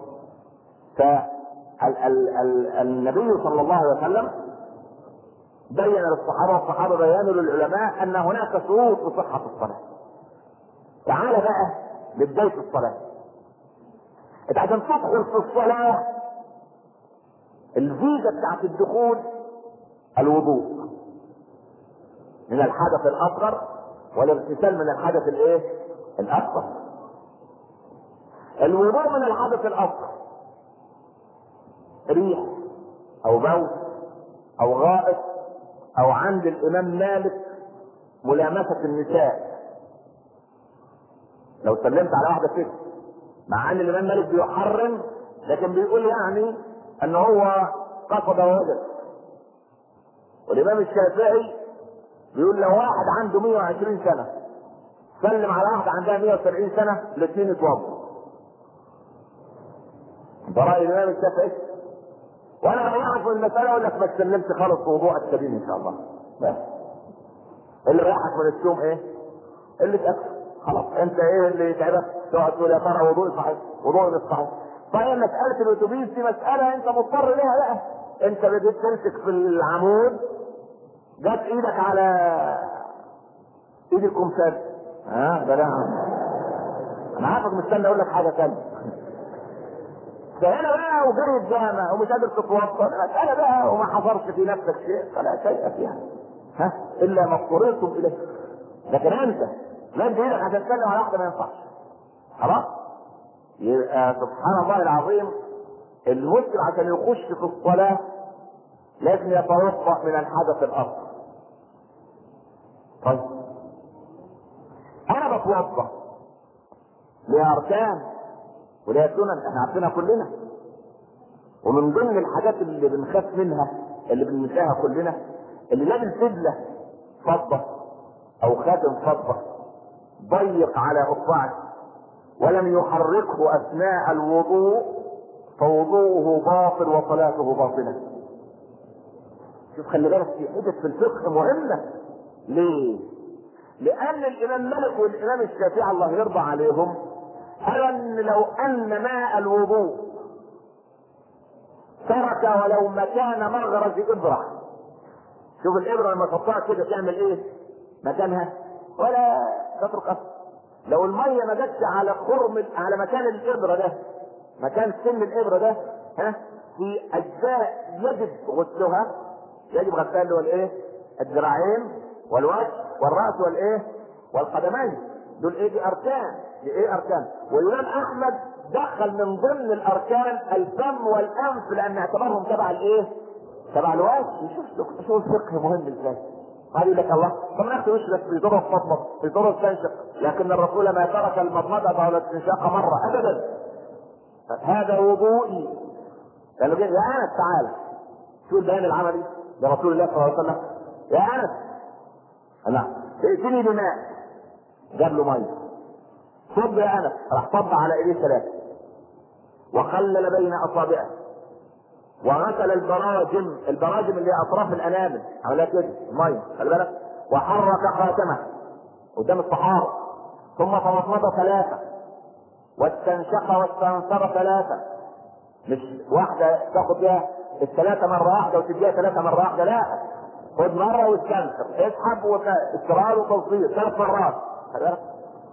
فالنبي صلى الله عليه وسلم بين للصحابه والصحابه بيانوا للعلماء ان هناك شروط لصحه الصلاه. تعال بقى لبدايه الصلاه. انت عشان تدخل في الصلاه الفيزا بتاعت الدخول الوضوء من الحدث الاصغر والاغتسال من الحدث الايه؟ الاكبر. الوضوء من الحدث الاصغر ريح او بول او غائط او عند الامام مالك ملامسه النساء. لو سلمت على واحده كده مع ان الامام مالك بيحرم لكن بيقول يعني ان هو قصد ووجد، والامام الشافعي بيقول لو واحد عنده 120 سنه سلم على واحده عندها 170 سنه الاثنين يتوضوا. ده راي الامام الشافعي، وانا رايحك في المساله اقول لك ما تسلمش خالص في وضوء السبيل ان شاء الله. بس اللي رايحك من السوم ايه؟ اللي تاكل خلاص. انت ايه اللي يتعبك؟ تقعد تقول يا ترى وضوء صحيح وضوء مش صحيح. طيب مساله الاتوبيس دي مساله انت مضطر ليها بقى. انت بديت تمسك في العمود جت ايدك على ايد الكمثال ده لا انا عارفك مستني اقول لك حاجه ثانيه. فهنا بقى وجري الجامع ومش قادر تتوضا مساله بقى وما حصلش في نفسك شيء فلا شيء فيها الا ما اضطررتم اليه. لكن انت مد ايدك عشان تسلم على واحده ما ينفعش خلاص. يبقى سبحان الله العظيم المسلم عشان يخش في الصلاه لازم يتوضا من الحدث الاصغر. طيب انا بتوضا ليها اركان وليها سنن احنا عارفينها كلنا، ومن ضمن الحاجات اللي بنخاف منها اللي بننساها كلنا اللي لابس بدله فضه او خاتم فضه ضيق على اصبعه ولم يحركه اثناء الوضوء فوضوءه باطل وصلاته باطله. شوف خلي بالك في حدث في الفقه مهمه. ليه؟ لان الامام مالك والامام الشافعي الله يرضى عليهم قالوا ان لو ان ماء الوضوء ترك ولو مكان مغرز ابره، شوف الابره لما تحطها كده تعمل ايه مكانها ولا تترك اثر. لو الميه ما جاتش على خرم على مكان الابره ده مكان سن الابره ده في اجزاء يجب غسلها، يجب غسلها اللي هو الايه؟ الذراعين والوجه والراس والايه؟ والقدمين. دول ايه؟ دي اركان. دي ايه اركان؟ والامام احمد دخل من ضمن الاركان الفم والانف لان اعتبرهم تبع الايه؟ تبع الوجه. شوف الفقه مهم ازاي. قال يقول لك الله طب ناخد وشك في ضرب فضمض في ضرب تنشق، لكن الرسول ما ترك المضمضه ولا الاستنشاق مره ابدا. هذا وضوئي. قالوا يا انس تعالى شو البيان العملي لرسول الله صلى الله عليه وسلم. يا انس لا ائتني بماء، جاب له ميه صب يا انس، راح صب على ايديه ثلاثه وخلل بين اصابعه وغسل البراجم اللي هي اطراف الانامل عملها كده ميه خلي بالك، وحرك خاتمه قدام الصحابه ثم تمضمض ثلاثه واستنشق واستنثر ثلاثه. مش واحده تاخد بيها الثلاثه مره واحده وتديها ثلاثه مره واحده، لا خد مره واستنثر اسحب واسترار وتوصيل 3 مرات خلي بالك.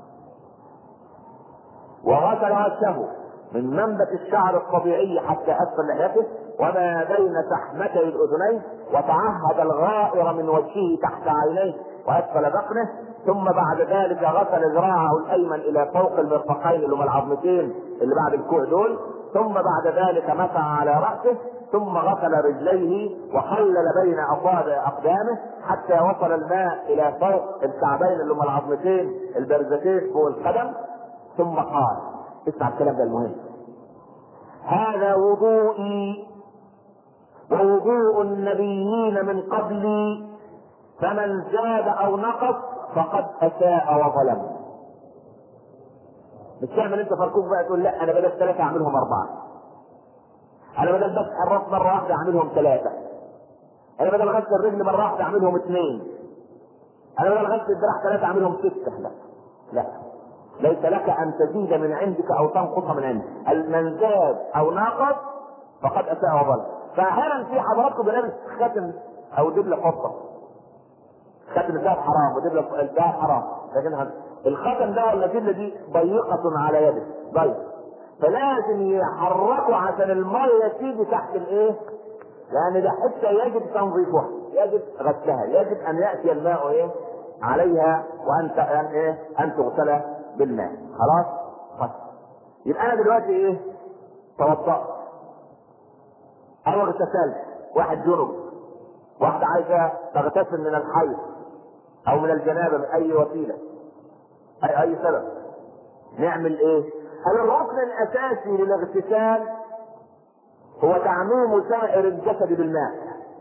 وغسل وجهه من منبت الشعر الطبيعي حتى اسفل لحيته وما بين سحمتي الاذنين وتعهد الغائر من وجهه تحت عينيه واسفل ذقنه، ثم بعد ذلك غسل ذراعه الايمن الى فوق المرفقين اللي هم العظمتين اللي بعد الكوع دول، ثم بعد ذلك مسح على رأسه، ثم غسل رجليه وخلل بين اصابع اقدامه حتى وصل الماء الى فوق الكعبين اللي هم العظمتين البارزتين فوق القدم. ثم قال، اسمع الكلام ده المهم: هذا وضوئي ووضوء النبيين من قبلي، فمن زاد او نقص فقد اساء وظلم. مش تعمل انت فركوك بقى تقول لا انا بدل 3 اعملهم 4، انا بدل بس الراس مره واحده اعملهم 3، انا بدل غسل الرجل مره واحده اعملهم 2، انا بدل غسل الدراع 3 اعملهم 6. لا لا، ليس لك ان تزيد من عندك او تنقص من عندك. من زاد او نقص فقد اساء وظلم. فاحيانا في حضراتكم بنلبس خاتم او دبله فضه، خاتم الذهب حرام ودبله الذهب حرام، لكن الخاتم ده ولا الدبله دي ضيقه على يده ضيق، فلازم يحركوا عشان الميه تيجي تحت الايه، لان ده حته يجب تنظيفها، يجب غسلها، يجب ان ياتي الماء ايه عليها ان تغسل بالماء. خلاص؟ طيب يبقى انا دلوقتي ايه؟ توضأت او اغتسلت، واحد جنب، واحده عايزه تغتسل من الحيض او من الجنابه باي وسيله اي سبب، نعمل ايه؟ الركن الاساسي للاغتسال هو تعميم سائر الجسد بالماء،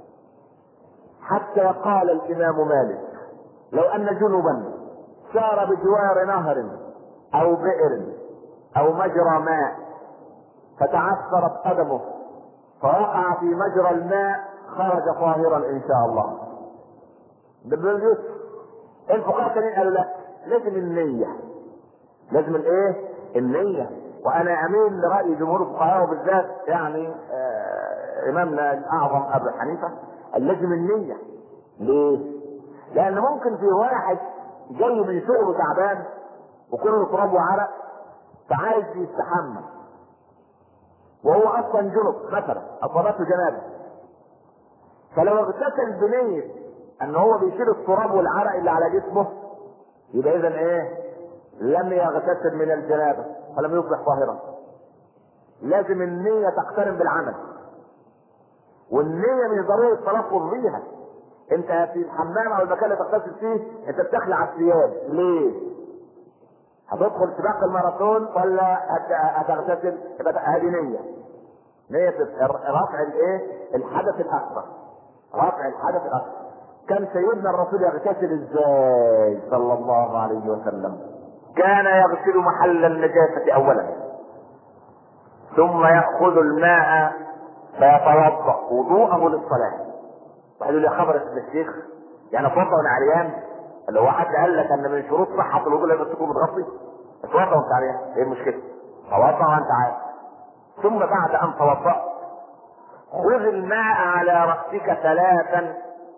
حتى قال الامام مالك: لو ان جنبا سار بجوار نهر او بئر او مجرى ماء فتعثرت قدمه فوقع في مجرى الماء خرج طاهرا ان شاء الله. ده باليسر. الفقهاء كانوا قالوا لا، لازم النية، لازم الايه؟ النية. وانا امين لرأي جمهور الفقهاء وبالذات يعني امامنا الاعظم ابو حنيفة، لازم النية. ليه؟ لان ممكن في واحد جاي من شغله تعبان وكله تراب وعرق فعايز يستحمى وهو اصلا جنب مثلا اصابته جنابه، فلو اغتسل بنية ان هو بيشيل التراب والعرق اللي على جسمه يبقى اذا ايه؟ لم يغتسل من الجنابه فلم يصبح طاهرا. لازم النية تقترن بالعمل، والنية مش ضروري التلفظ بيها. انت في الحمام او المكان اللي تغتسل فيه انت بتخلع الثياب، ليه؟ هتدخل سباق الماراثون ولا هتغتسل؟ يبقى هذه نية، نية رفع الايه؟ الحدث الاكبر، رفع الحدث الاكبر. كان سيدنا الرسول يغتسل ازاي صلى الله عليه وسلم؟ كان يغسل محل النجاسة اولا ثم يأخذ الماء فيتوضأ وضوءه للصلاة. واحد يقول لي خبر الشيخ يعني اتوضأ وانا عريان؟ اللي هو حد قال لك ان من شروط صحة الوضوء لازم تكون متغطي؟ اتوضأ وانت عريان، ايه المشكلة؟ توضأ وانت عارف. ثم بعد ان توضأت خذ الماء على رأسك 3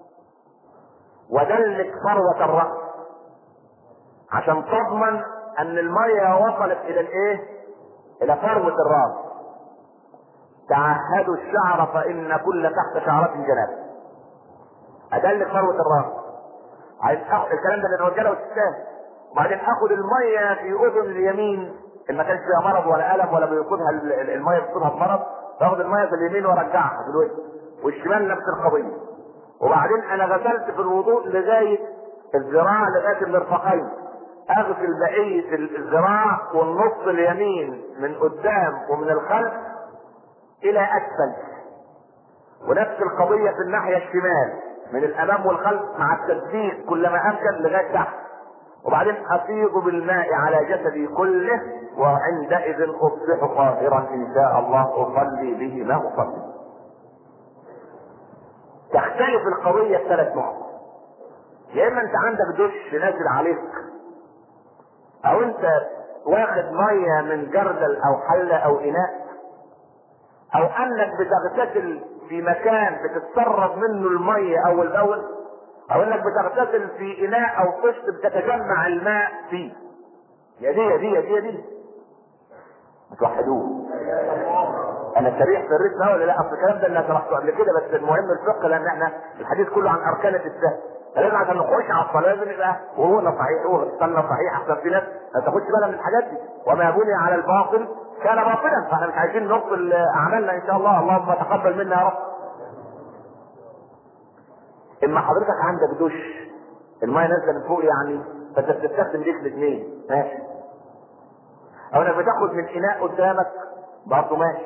ودلك فروة الرأس عشان تضمن ان المية وصلت الى الايه؟ الى فروة الرأس. تعهدوا الشعر فان كل تحت شعرة جنابة. ادلك فروة الرأس، الكلام ده للرجاله والستات. وبعدين اخذ المية في اذن اليمين ان ما كانش فيها مرض ولا الم ولا بيقودها المية بتقودها بمرض، تاخد المية في اليمين وارجعها في الوجه، والشمال نفس القضية. وبعدين انا غسلت في الوضوء لغاية الذراع لغاية المرفقين، اغسل بقية الذراع والنص اليمين من قدام ومن الخلف الى اسفل، ونفس القضية في الناحية الشمال من الامام والخلف مع التثبيت كلما امكن لغاية تحت. وبعدين افيض بالماء على جسدي كله وعندئذ اصبح طاهرا ان شاء الله اصلي به ما اصلي. تختلف القضية 3 نقط. يا اما انت عندك دش نازل عليك، او انت واخد مية من جردل او حلة او اناء، او انك بتغتسل في مكان بتتسرب منه المية اول باول، او انك بتغتسل في اناء او طشت بتتجمع الماء فيه. يا دي يا دي يا دي يا دي توحدوه. انا سريع في الرسم ولا لا؟ اصل الكلام ده اللي شرحته قبل كده، بس المهم الفقه لان احنا الحديث كله عن اركان الاسلام. لازم عشان نخش على الصلاه لازم يبقى وضوءنا صحيح وغسلنا صحيح، احسن في ناس ما تاخدش بالها من الحاجات دي. وما بني على الباطل كان باطلا، فاحنا مش عايزين نبطل اعمالنا ان شاء الله. اللهم تقبل منا يا رب. اما حضرتك عندك دش المايه نازله من فوق يعني، فانت بتستخدم ايديك الاثنين ماشي، او انك بتاخد من اناء قدامك برضه ماشي،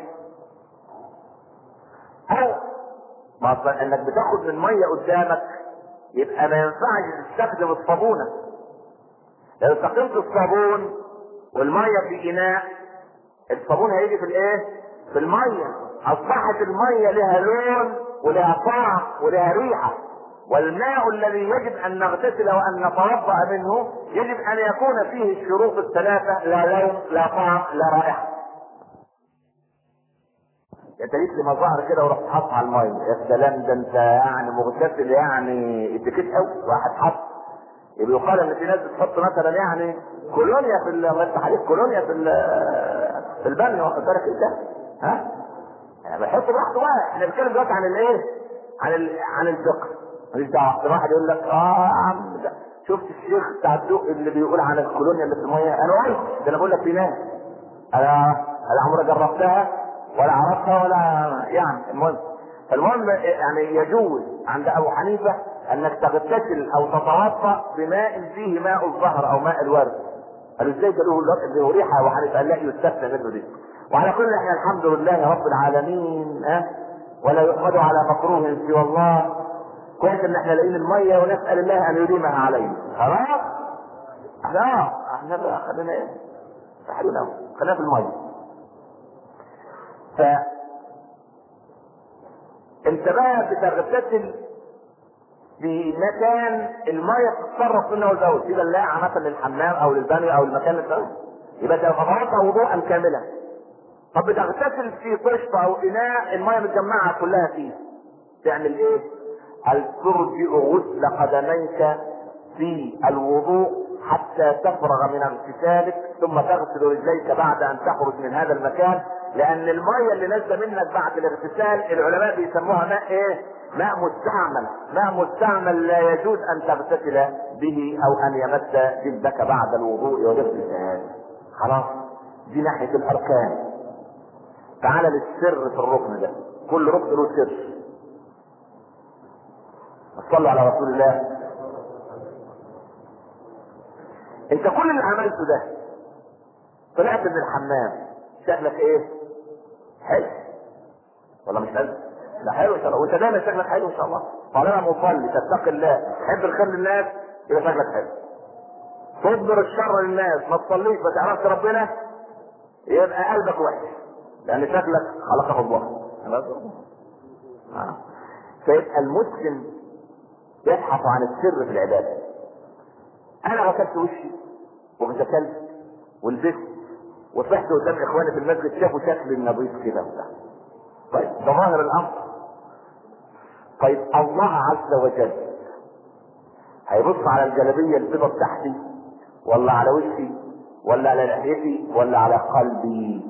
او ما انك بتاخد من ميه قدامك يبقى ما ينفعش تستخدم الصابونه. لو استخدمت الصابون والميه في اناء، الصابون هيجي في الايه؟ في الميه، اصبحت الميه لها لون ولها طعم ولها ريحه. والماء الذي يجب ان نغتسل وان نتوضا منه يجب ان يكون فيه الشروط الثلاثه: لا لون لا طعم لا رائحه. انت جيت لي مظاهر كده ورحت حاطط على الميه، يا سلام، ده انت يعني مغتسل يعني اتكيت قوي. واحد حط، يبقى يقال ان في ناس بتحط مثلا يعني كولونيا في الله يفتح عليك، كولونيا في البانيو، واخد بالك انت؟ ها؟ يعني بيحط براحته بقى. احنا بنتكلم دلوقتي عن الايه؟ عن الفقه. ماليش دعوه. واحد يقول لك يا عم ده شفت الشيخ بتاع الدق اللي بيقول عن الكولونيا اللي في الميه؟ انا قلت ده، انا بقول لك في ناس انا عمري جربتها ولا عرفتها ولا يعني. المهم يعني يجوز عند ابو حنيفه انك تغتسل او تتوضا بماء فيه ماء الزهر او ماء الورد. قالوا ازاي؟ قالوا له ريحه. ابو حنيفه قال لا، يستثنى منه دي. وعلى كل احنا الحمد لله رب العالمين ولا يحمد على مكروه سوى الله. كويس ان احنا لاقيين الميه ونسال الله ان يديمها علينا. خلاص احنا بقى خلينا ايه؟ خلينا في الميه. انت بقى بتغتسل في مكان الميه تتصرف منه والبول، في بلاعه مثلا للحمام او للبانيو او المكان اللي يبقى تتوضا وضوءا كاملا. طب بتغتسل في طشت او اناء الميه متجمعه كلها فيه، تعمل ايه؟ هل ترجئ غسل قدميك في الوضوء حتى تفرغ من اغتسالك ثم تغسل رجليك بعد ان تخرج من هذا المكان؟ لان الميه اللي نازله منك بعد الاغتسال العلماء بيسموها ماء ايه؟ ماء مستعمل. ماء مستعمل لا يجوز ان تغتسل به او ان يمس جلدك بعد الوضوء والاغتسال. خلاص، دي ناحيه الاركان. تعال للسر في الركن ده. كل ركن له سر. صلوا على رسول الله. انت كل اللي عملته ده طلعت من الحمام شكلك ايه؟ حلو ولا مش حلو؟ لا حلو ان شاء الله. وانت دايما شكلك حلو ان شاء الله. طالما مصلي تتقي الله تحب الخير للناس يبقى شكلك حلو. تضمر الشر للناس ما تصليش ما تعرفش ربنا يبقى قلبك وحش، لان شكلك خلقه الله. فيبقى المسلم يبحث عن السر في العباده. انا غسلت وشي وغسلت ولبست وطلعت قدام اخواني في المسجد شافوا شكلي النظيف كده وبتاع. طيب ده ظاهر الامر. طيب الله عز وجل هيبص على الجلابيه البيضاء بتاعتي ولا على وشي ولا على لحيتي ولا على قلبي؟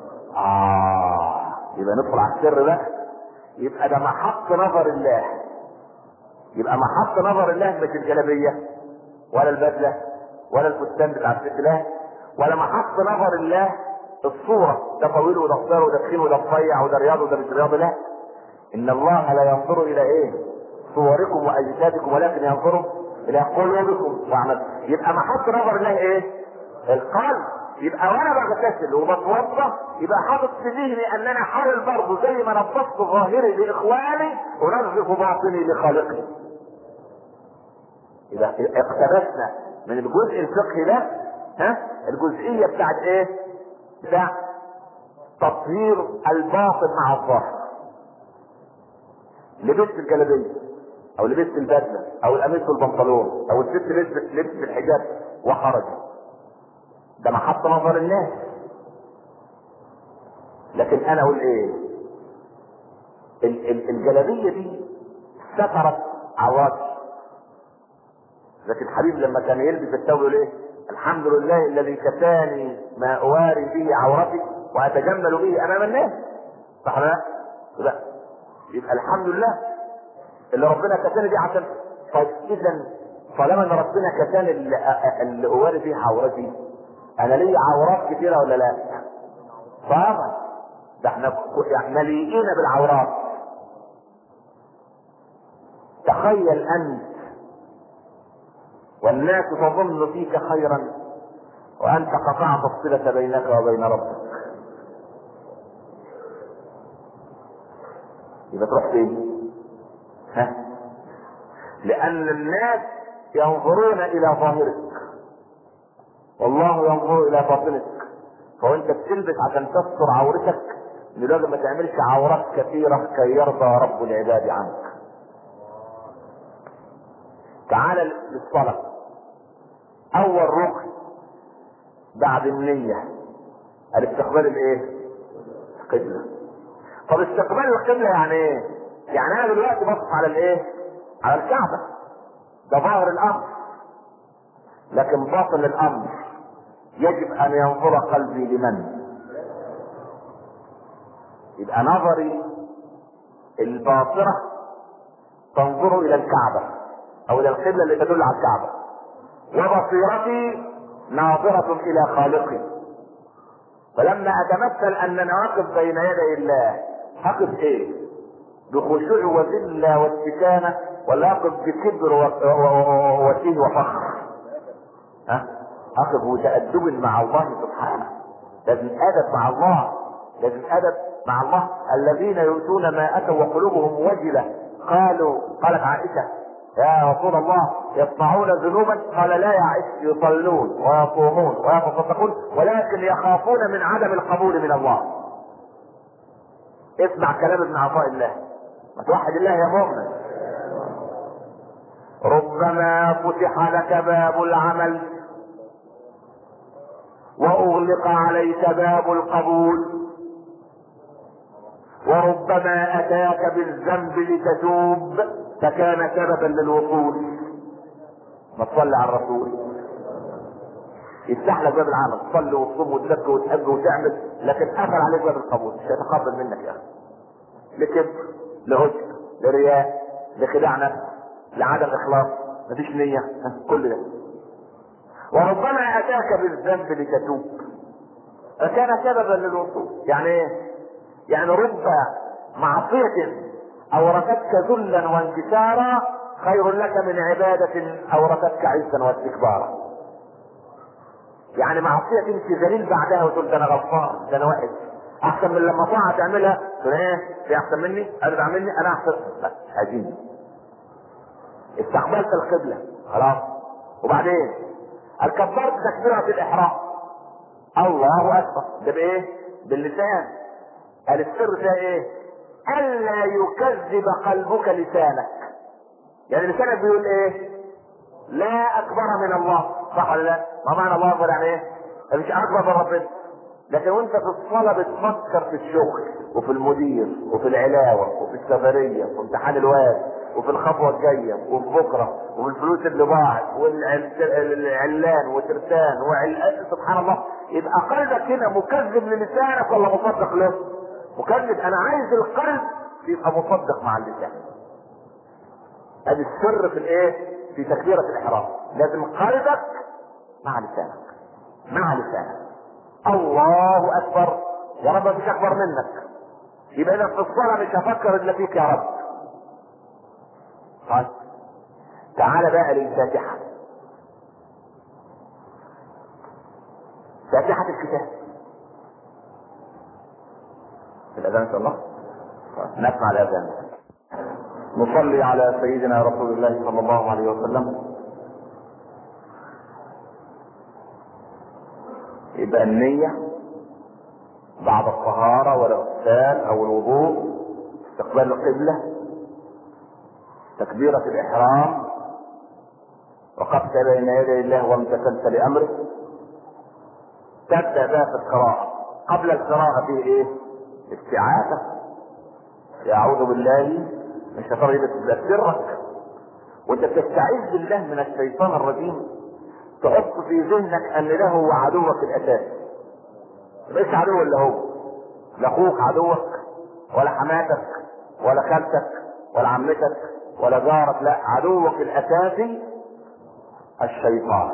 يبقى ندخل على السر بقى. يبقى ده محط نظر الله. يبقى محط نظر الله مش الجلابيه ولا البدله ولا الفستان بتاع الست، لا، ولا محط نظر الله الصوره، ده طويل وده قصير وده تخين وده رفيع وده رياض وده مش رياض، لا. ان الله لا ينظر الى ايه؟ صوركم واجسادكم ولكن ينظر الى قلوبكم واعمالكم. يبقى محط نظر الله ايه؟ القلب. يبقى وانا بغتسل وبتوضا يبقى حاطط في ذهني ان انا حاول برضه زي ما نظفت ظاهري لاخواني انظف باطني لخالقي. يبقى اقتبسنا من الجزء الفقهي ده الجزئيه بتاعت ايه؟ بتاع تطهير الباطن مع الظاهر. لبست الجلابيه او لبست البدله او القميص والبنطلون او الست لبست الحجاب وخرجت، ده محط نظر الناس. لكن انا اقول ايه؟ الجلابيه دي سترت عوراتي. لكن الحبيب لما كان يلبس الثوب يقول ايه؟ الحمد لله الذي كفاني ما اواري به عورتي واتجمل به امام الناس. صح ولا لا؟ يبقى الحمد لله اللي ربنا كفاني دي عشان طيب اذا طالما ان ربنا كتان اللي اواري فيه عورتي، انا لي عورات كتيره ولا لا؟ طبعا، ده احنا مليئين بالعورات. تخيل انت والناس تظن فيك خيرا وانت قطعت الصلة بينك وبين ربك، يبقى تروح فين؟ لان الناس ينظرون الى ظاهرك والله ينظر الى باطنك، فوانت بتلبس عشان تستر عورتك لازم ما تعملش عورات كثيرة كي يرضى رب العباد عنك. تعال للصلاة. اول ركن بعد النية الاستقبال الايه؟ القبلة. طب استقبال القبلة يعني ايه؟ يعني انا دلوقتي بصف على الايه؟ على الكعبة، ده ظاهر الامر، لكن باطن الامر يجب ان ينظر قلبي لمن؟ يبقى نظري الباطرة تنظر الى الكعبة او الى القبلة اللي تدل على الكعبة، وبصيرتي ناظرة الى خالقي. فلما اتمثل اننا واقف بين يدي الله، اقف ايه؟ بخشوع وذلة واستكانة، ولا اقف بكبر وتيه وفخر؟ اقف وتأدب مع الله سبحانه. لازم ادب مع الله، لازم ادب مع الله. الذين يؤتون ما اتوا وقلوبهم وجلة قالت عائشة يا رسول الله يصنعون ذنوبا؟ قال لا يا عائشة، يصلون ويصومون ويتصدقون ولكن يخافون من عدم القبول من الله. اسمع كلام ابن عطاء الله، ما توحد الله يا مؤمن. ربما فتح لك باب العمل واغلق عليك باب القبول، وربما اتاك بالذنب لتتوب فكان سببا للوصول. ما تصلي على الرسول يفتح لك باب العمل، تصلي وتصوم وتزكي وتحج وتعمل، لكن قفل عليك باب القبول، مش هيتقبل منك يا اخي. لكبر، لهجر، لرياء، لخداع نفس، لعدم اخلاص، مفيش نية، كل ده. وربما اتاك بالذنب لتتوب فكان سببا للوصول. يعني ايه؟ يعني رب معصية اورثتك ذلا وانكسارا خير لك من عبادة اورثتك عزا واستكبارا. يعني معصية تمشي ذليل بعدها وتقول ده انا غلطان، ده انا واحد احسن من لما طاعة تعملها تقول ايه؟ في احسن مني؟ ارجع مني؟ انا احسن؟ لا، مش عايزين. استقبلت القبلة خلاص، وبعدين كبرت تكبيرة الاحرام، الله اكبر، ده بايه؟ باللسان. قال السر فيها ايه؟ الا يكذب قلبك لسانك. يعني لسانك بيقول ايه؟ لا اكبر من الله، صح ولا لا؟ ما معنى الله اكبر يعني ايه؟ مش اكبر من ربنا. لكن وانت في الصلاة بتفكر في الشغل وفي المدير وفي العلاوة وفي السفرية وفي امتحان الواد وفي الخطوة الجاية وفي بكرة وفي الفلوس اللي ضاعت والعلان وترتان سبحان الله. يبقى قلبك هنا مكذب للسانك ولا مصدق له؟ مكذب. انا عايز القلب يبقى مصدق مع اللسان. ادي السر في الايه؟ في تكبيرة الاحرام. لازم قلبك مع لسانك، مع لسانك. الله اكبر، يا رب مفيش اكبر منك. يبقى انا في الصلاة مش هفكر الا فيك يا رب. طيب تعال بقى للفاتحة. فاتحة الكتاب الاذان ان شاء الله. نسمع الاذان، نصلي على سيدنا رسول الله صلى الله عليه وسلم. يبقى النية بعد الطهارة والاغتسال او الوضوء، استقبال القبلة، تكبيرة الاحرام، وقفت بين يدي الله وامتثلت لامره. تبدأ بقى في القراءة. قبل القراءة فيه ايه؟ استعاذة، اعوذ بالله من الشيطان الرجيم. ده سرك وانت بتستعيذ بالله من الشيطان الرجيم، تحط في ذهنك ان ده هو عدوك الاساسي. مش عدو الا هو، لا اخوك عدوك ولا حماتك ولا خالتك ولا عمتك ولا جارك، لا، عدوك الاساسي الشيطان،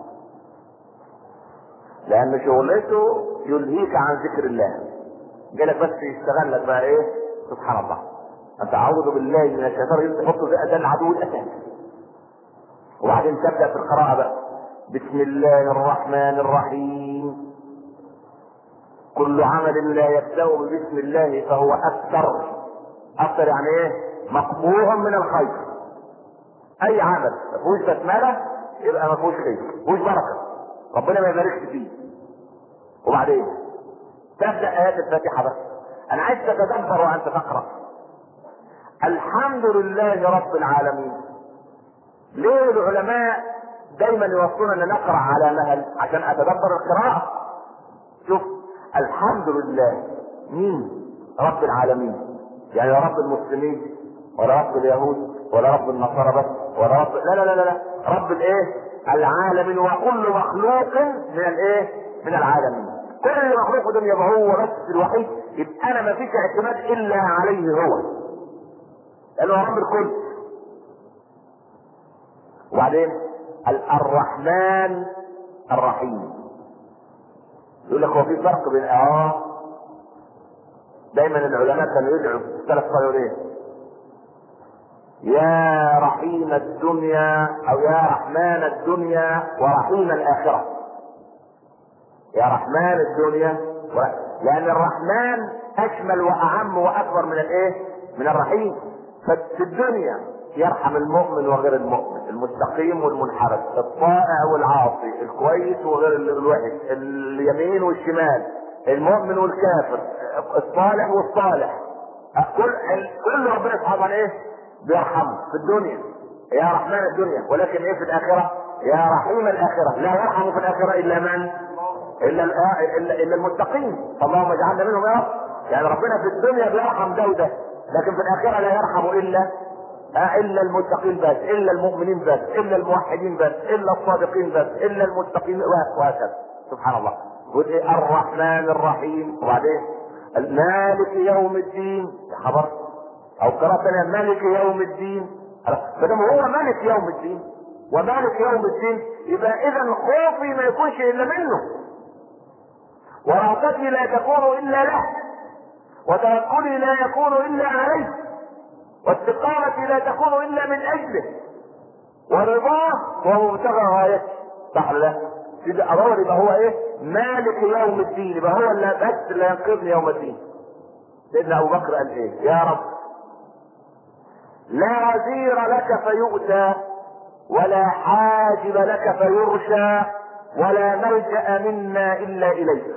لان شغلته يلهيك عن ذكر الله. جالك بس يشتغل بقى ايه؟ سبحان الله، انت اعوذ بالله من الشيطان، تحطه ده العدو الاساسي. وبعدين تبدا في القراءه بقى، بسم الله الرحمن الرحيم. كل عمل لا يبدا ببسم الله فهو اكثر يعني ايه؟ مقبوح من الخير. اي عمل ما فيهوش بسمله يبقى ما فيهوش خير، ما فيهوش بركه، ربنا ما يباركش فيه. وبعدين تبدا ايات الفاتحه بقى. انا عايز تتدبر وانت تقرا الحمد لله رب العالمين. ليه العلماء دايما يوصون ان نقرا على مهل؟ عشان اتدبر القراءه. شوف، الحمد لله مين؟ رب العالمين. يعني لا رب المسلمين ولا رب اليهود ولا رب النصارى بس ولا رب، لا لا لا لا، رب الايه؟ العالمين. وكل مخلوق من الايه؟ من العالمين. كل مخلوق ده يبقى هو بس الوحيد، يبقى انا ما فيش اعتماد الا عليه هو، لانه هو رب الكل. وبعدين الرحمن الرحيم. يقول لك هو في فرق بين دايما العلماء كانوا يدعوا السلف قالوا ايه؟ يا رحيم الدنيا، او يا رحمن الدنيا ورحيم الاخره. يا رحمن الدنيا لان الرحمن اشمل واعم واكبر من الايه؟ من الرحيم. ففي الدنيا يرحم المؤمن وغير المؤمن، المستقيم والمنحرف، الطائع والعاصي، الكويس وغير الوحش، اليمين والشمال، المؤمن والكافر، الصالح والصالح، كل ربنا سبحانه وتعالى ايه؟ بيرحمه في الدنيا. يا رحمن الدنيا. ولكن ايه في الاخره؟ يا رحيم الاخره. لا يرحم في الاخره الا من؟ الا المتقين. اللهم اجعلنا منهم يا رب. يعني ربنا في الدنيا بيرحم ده وده، لكن في الاخره لا يرحم الا المتقين بس، الا المؤمنين بس، الا الموحدين بس، الا الصادقين بس، الا المتقين، وهكذا. سبحان الله. يقول ايه؟ الرحمن الرحيم. وبعدين مالك يوم الدين. يا خبر. او قراءة ثانية مالك يوم الدين. فلما هو مالك يوم الدين ومالك يوم الدين، يبقى اذا خوفي ما يكونش الا منه، ورغبتي لا تكون الا له، وتوكلي لا يكون الا عليه، واستقامتي لا تكون الا من اجله، ورضاه وهو مبتغى غايته. صح ولا لا؟ يبقى ادور يبقى هو ايه؟ مالك يوم الدين. يبقى هو اللي بس اللي ينقذني يوم الدين. سيدنا ابو بكر قال ايه؟ يا رب لا وزير لك فيؤتى، ولا حاجب لك فيرشى، ولا ملجأ منا الا اليك.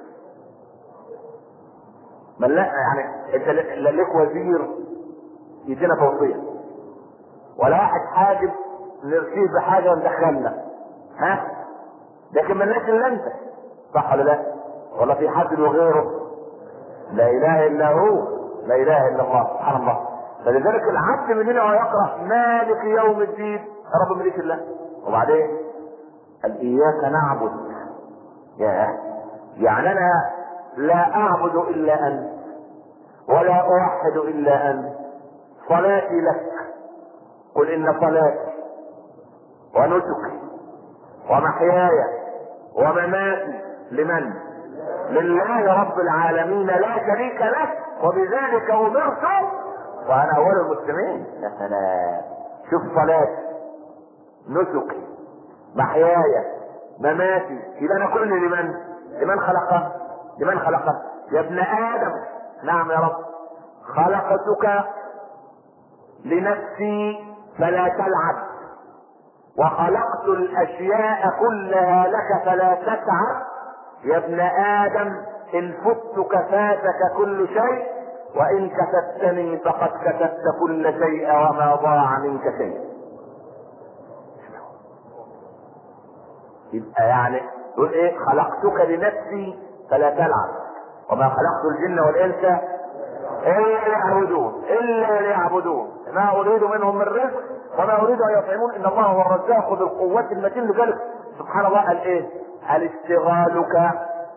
من لا يعني انت لا لك وزير يدينا توصيه، ولا واحد حاجب نرشيه بحاجه وندخلنا، لكن مالناش الا انت. صح ولا لا؟ ولا في حد وغيره؟ لا اله الا هو، لا اله الا الله. سبحان الله. فلذلك العبد مننا ويقرأ مالك يوم الدين، يا رب مليك الله. وبعدين قال اياك نعبد. يعني انا لا اعبد الا انت، ولا اوحد الا انت. صلاتي لك، قل ان صلاتي ونسكي ومحياي ومماتي لمن؟ لله رب العالمين لا شريك له، وبذلك امرت وانا اول المسلمين. يا سلام. شوف، صلاتي، نسكي، محياي، مماتي، يبقى انا كل لمن؟ لمن خلقه؟ لمن خلقه؟ يا ابن ادم. نعم يا رب. خلقتك لنفسي فلا تلعب، وخلقت الاشياء كلها لك فلا تتعب. يا ابن ادم ان فتك فاتك كل شيء، وان كتبتني فقد كتبت كل شيء، وما ضاع منك شيء. يبقى يعني تقول ايه؟ خلقتك لنفسي فلا تلعب، وما خلقت الجن والانس الا ليعبدون ما اريد منهم من رزق وما اريد ان يطعمون ان الله هو الرزاق ذو القوة المتين. لذلك سبحان الله قال ايه؟ قال اشتغالك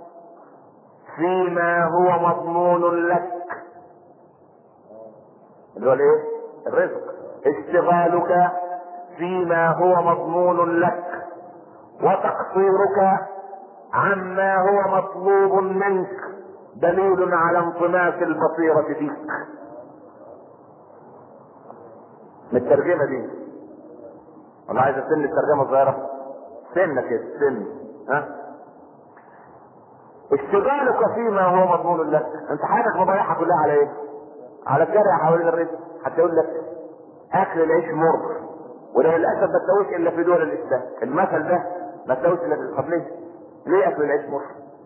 فيما هو مضمون لك، اللي هو الايه؟ الرزق. اشتغالك فيما هو مضمون لك وتقصيرك عما هو مطلوب منك دليل على انطماس البصيرة فيك. من الترجمة دي انا عايز اسن الترجمة صغيرة، سنة كده سن. اشتغالك فيما هو مضمون لك، انت حياتك مضيعها كلها على ايه؟ على الجري حوالين الرزق. حتى يقول لك اكل العيش مر، وده للاسف ما تلاقوش الا في دول الاسلام. المثل ده ما تلاقوش الا في القبليه. ليه اكل العيش مر؟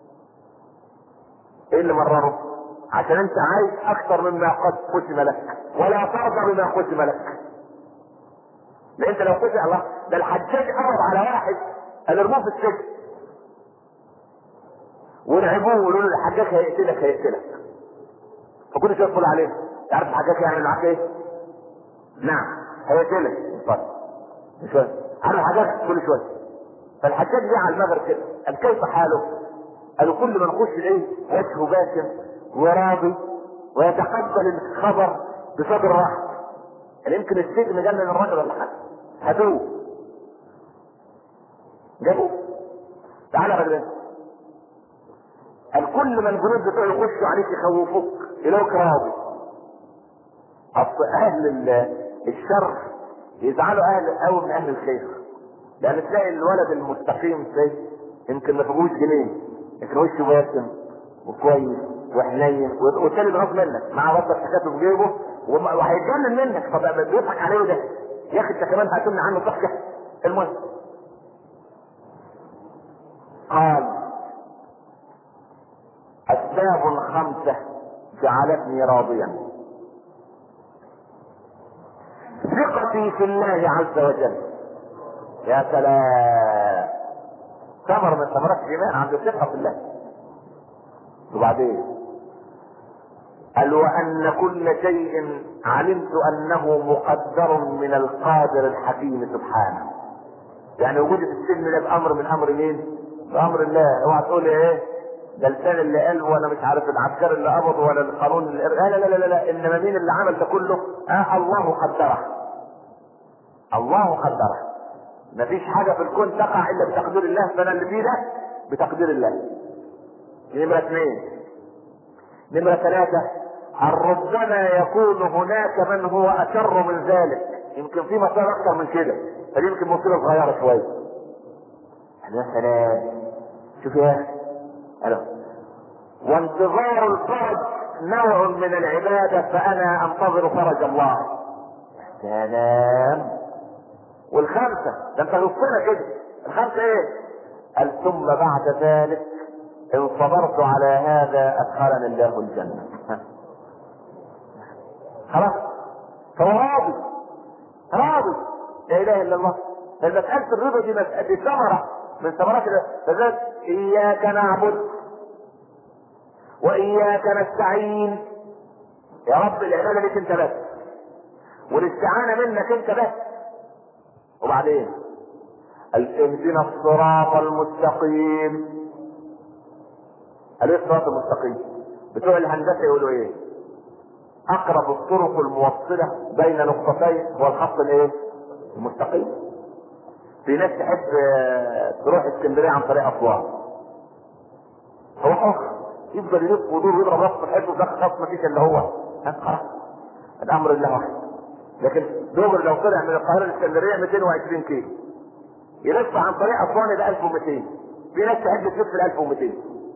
ايه اللي مرره؟ عشان انت عايز اكثر مما قد قسم لك ولا ترضى بما قسم لك. لان انت لو قسم الله، ده الحجاج قرب على واحد قال ارموه في السجن ورعبوه وقالوا له الحجاج هيقتلك فكل شويه يدخل عليه. تعرف الحجاج يعمل معاك ايه؟ نعم هيقتلك. طيب شويه عارف الحجاج كل شويه. فالحجاج جه على المغرب كده قال كيف حاله؟ قالوا كل ما نخش الايه وجهه باسم وراضي ويتقبل الخبر بصدر رحب. يعني يمكن السجن جنن الراجل ولا حاجه. هاتوه جابوه تعالى يا راجل. قال كل ما الجنود بتوعه يخشوا عليك يخوفوك يلاقوك راضي. اصل اهل الشر يزعلوا قوي من اهل الخير، لان تلاقي الولد المستقيم زي يمكن ما فيهوش جنيه لكن وشه باسم وكويس وحنين، والتاني بيغض منك مع وضع حكاته في جيبه وهيتجنن منك. طب بيضحك عليه ده يا اخي، انت كمان هتمنع عنه ضحكه. المهم قال اسباب 5 جعلتني راضيا: ثقتي في الله عز وجل. يا سلام، ثمر من ثمرات الايمان عند الثقه في الله. وبعدين قال وان كل شيء علمت انه مقدر من القادر الحكيم سبحانه. يعني وجودي في السجن ده بامر من امر مين؟ بامر الله. اوعى تقول ايه ده لسان اللي قال وانا مش عارف العسكري اللي قبض ولا القانون اللي لا انما مين اللي عمل ده كله؟ الله قدره. الله قدره. مفيش حاجه في الكون تقع الا بتقدير الله، فانا اللي فيه ده بتقدير الله. نمرة 2. نمرة 3 ربما يكون هناك من هو اشر من ذلك، يمكن في مصائب اكثر من كده، فدي يمكن مصيبه صغيره شويه. يا سلام، شوف يا اخي. وانتظار الفرج نوع من العباده، فانا انتظر فرج الله. يا سلام. والخمسه ده انت غصنا كده. الخمسه ايه؟ قال ثم بعد ذلك ان صبرت على هذا ادخلني الله الجنه. خلاص فهو راضي راضي. لا اله الا الله. المسألة الرضا دي مسألة ثمرة من ثمرات فذلك اياك نعبد واياك نستعين. يا رب العبادة ليك انت بس والاستعانة منك انت بس. وبعدين اهدنا الصراط المستقيم. قال ايه الصراط المستقيم؟ بتوع الهندسة يقولوا ايه؟ اقرب الطرق الموصلة بين نقطتين هو الخط الايه؟ المستقيم. في ناس تحب تروح اسكندرية عن طريق اسوان، هو حر يفضل يلف ودور ويضرب راسه في حته وده خط مفيش الا هو. خلاص الامر لله واحد. لكن دغري لو طلع من القاهرة الاسكندرية 220 كيلو يلف عن طريق اسوان يبقى 1200. في ناس تحب تلف ال 1200.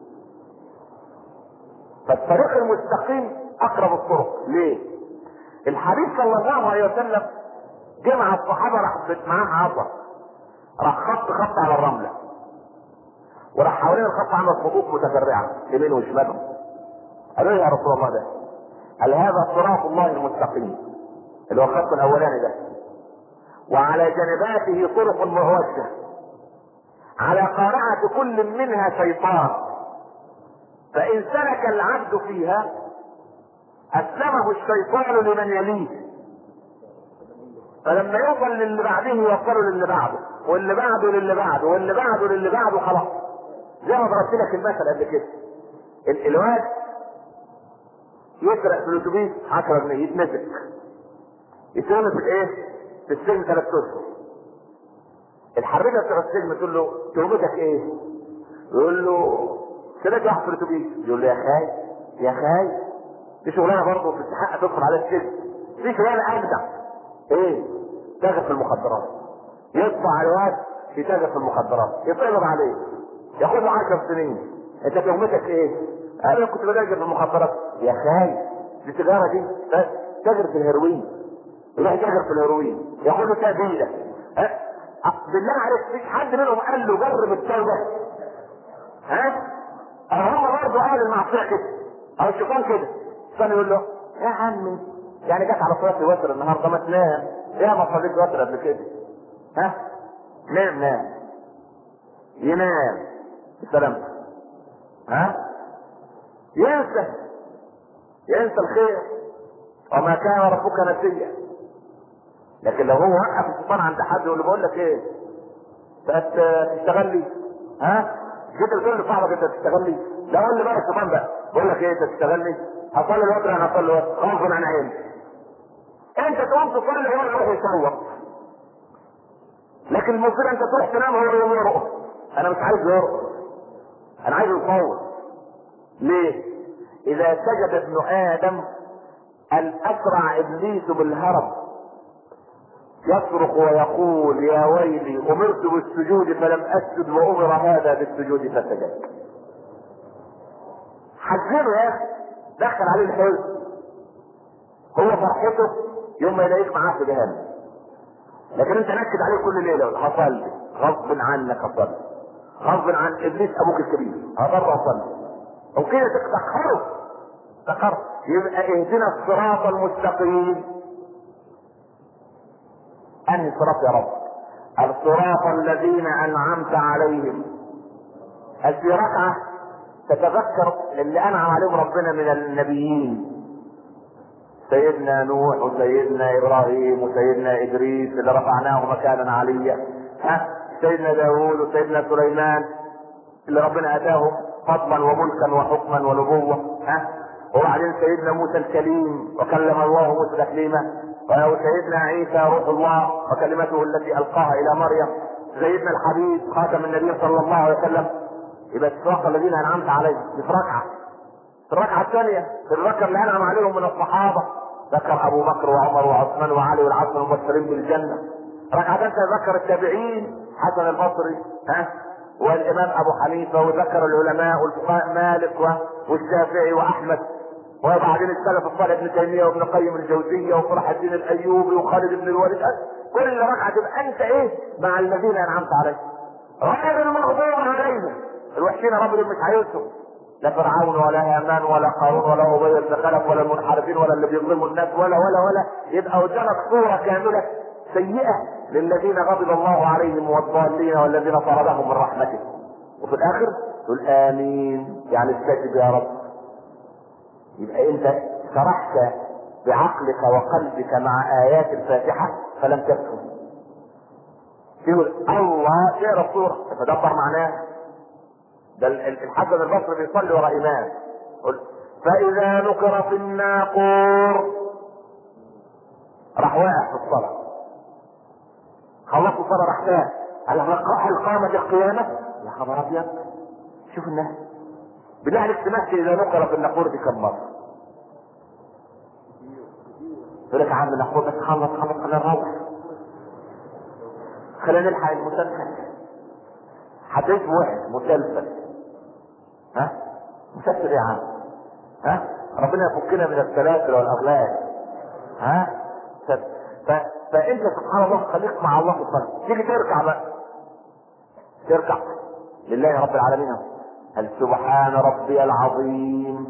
فالطريق المستقيم اقرب الطرق. ليه؟ الحبيب صلى الله عليه وسلم جمع الصحابه راح معاه عصا، راح خط على الرمله وراح حوالين الخط عمل خطوط متفرعه يمين وشمال. قالوا يا رسول الله ده قال هذا صراط الله المستقيم اللي هو الخط الاولاني ده، وعلى جانباته طرق معوجه على قارعه كل منها شيطان، فان سلك العبد فيها اسلمه الشيطان لمن يليه، فلما يوصل للي بعده يوصله للي بعده واللي بعده للي بعده واللي بعده للي بعده. خلاص زي ما ضربت لك المثل قبل كده. الواد يسرق في الاتوبيس 10 جنيه يتمسك، يترمي في الايه؟ في السجن 3 اشهر. الحرجه بتاع السجن تقول له تهمتك ايه؟ يقول له سمعت واحد في الاتوبيس. يقول له يا خاي يا خاي دي شغلانه برضه تستحق تدخل على السجن. دي شغلانه اجدع. ايه؟ تاجر في المخدرات. يطبع على الواد في تاجر في المخدرات، يتقبض عليه ياخد له 10 سنين. انت تهمتك ايه؟ انا كنت بتاجر في المخدرات. يا خاي دي التجاره دي تاجر في الهيروين. يروح يتاجر في الهيروين ياخد له تأبيدة. بالله عليك مفيش حد منهم قال له جرب التوبه؟ هم برضه اهل المعصيه كده او الشيطان كده. الشيطان يقول له يا عمي يعني جت على صلاه الوتر النهارده ما تنام، يا ما صليت وتر قبل كده. نام ينام بسلامته. ينسى الخير وما كان ربك نسيا. لكن لو هو وقف الشيطان عند حد يقول له بقول لك ايه تشتغل لي؟ جيت بتقول لصاحبك انت تشتغل لي؟ لا قول لي بقى الشيطان بقى بقول لك ايه انت تشتغل لي؟ هصلي الوتر انا هصلي الوتر غصب عن عيني. انت تقوم تصلي هو يروح يصور. لكن المفروض انت تروح تنام هو يرقص. انا مش عايز يرقص، انا عايز يصور. ليه؟ اذا سجد ابن ادم الاسرع ابليس بالهرب يصرخ ويقول يا ويلي امرت بالسجود فلم اسجد وامر هذا بالسجود فسجد. حذره يا اخي، دخل عليه الحزن. هو فرحته يوم ما يلاقيك معاه في جهنم. لكن انت نكد عليه كل ليله هصلي غصب عنك، هصلي غصب عن ابليس ابوك الكبير هضطر اصلي وكده تقهره. يبقى اهدنا الصراط المستقيم. انهي صراط يا رب؟ الصراط الذين انعمت عليهم. هل في ركعه تتذكر اللي انعم عليهم ربنا من النبيين؟ سيدنا نوح وسيدنا ابراهيم وسيدنا ادريس اللي رفعناه مكانا عليا. سيدنا داوود وسيدنا سليمان اللي ربنا اتاهم فضلا وملكا وحكما ونبوه. وبعدين سيدنا موسى الكليم وكلم الله موسى تكليما. وسيدنا عيسى روح الله وكلمته التي القاها الى مريم. سيدنا الحبيب خاتم النبي صلى الله عليه وسلم. يبقى الصراط الذين انعمت عليهم في ركعه. في الركعه الثانيه في الركعه اللي انعم عليهم من الصحابه ذكر ابو بكر وعمر وعثمان وعلي والعشر المبشرين بالجنه. ركعه ثالثه ذكر التابعين حسن البصري والامام ابو حنيفه، وذكر العلماء والفقهاء مالك والشافعي واحمد، وبعدين السلف الصالح ابن تيميه وابن قيم الجوزيه وصلاح الدين الايوبي وخالد بن الوليد. كل ركعه تبقى انت ايه مع الذين انعمت عليهم غير المغضوب عليهم. الوحشين رب مش عايزهم، لا فرعون ولا هامان ولا قارون ولا ابي بن خلف ولا المنحرفين ولا اللي بيظلموا الناس ولا يبقى قدامك صوره كامله سيئه للذين غضب الله عليهم والضالين والذين طردهم من رحمته. وفي الاخر تقول امين يعني استجب يا رب. يبقى انت سرحت بعقلك وقلبك مع ايات الفاتحه فلم تفهم. تقول الله اقرا الصوره تتدبر معناها. ده الحسن البصري بيصلي وراء امام فاذا نقر في الناقور راح واقع في الصلاه. خلصوا الصلاه راح تاه هل قامت القيامه؟ يا خبر ابيض. شوف الناس بالله عليك سمعت اذا نقر في الناقور دي كم مره؟ يقول لك يا عم الناقور بس خلص خلينا نروح خلينا نلحق المسلسل. حديث واحد مسلسل مسلسل ايه يا عم؟ ربنا يفكنا من السلاسل والاغلال. فانت سبحان الله خليك مع الله سبحانه. تيجي تركع بقى تركع لله رب العالمين. هل سبحان ربي العظيم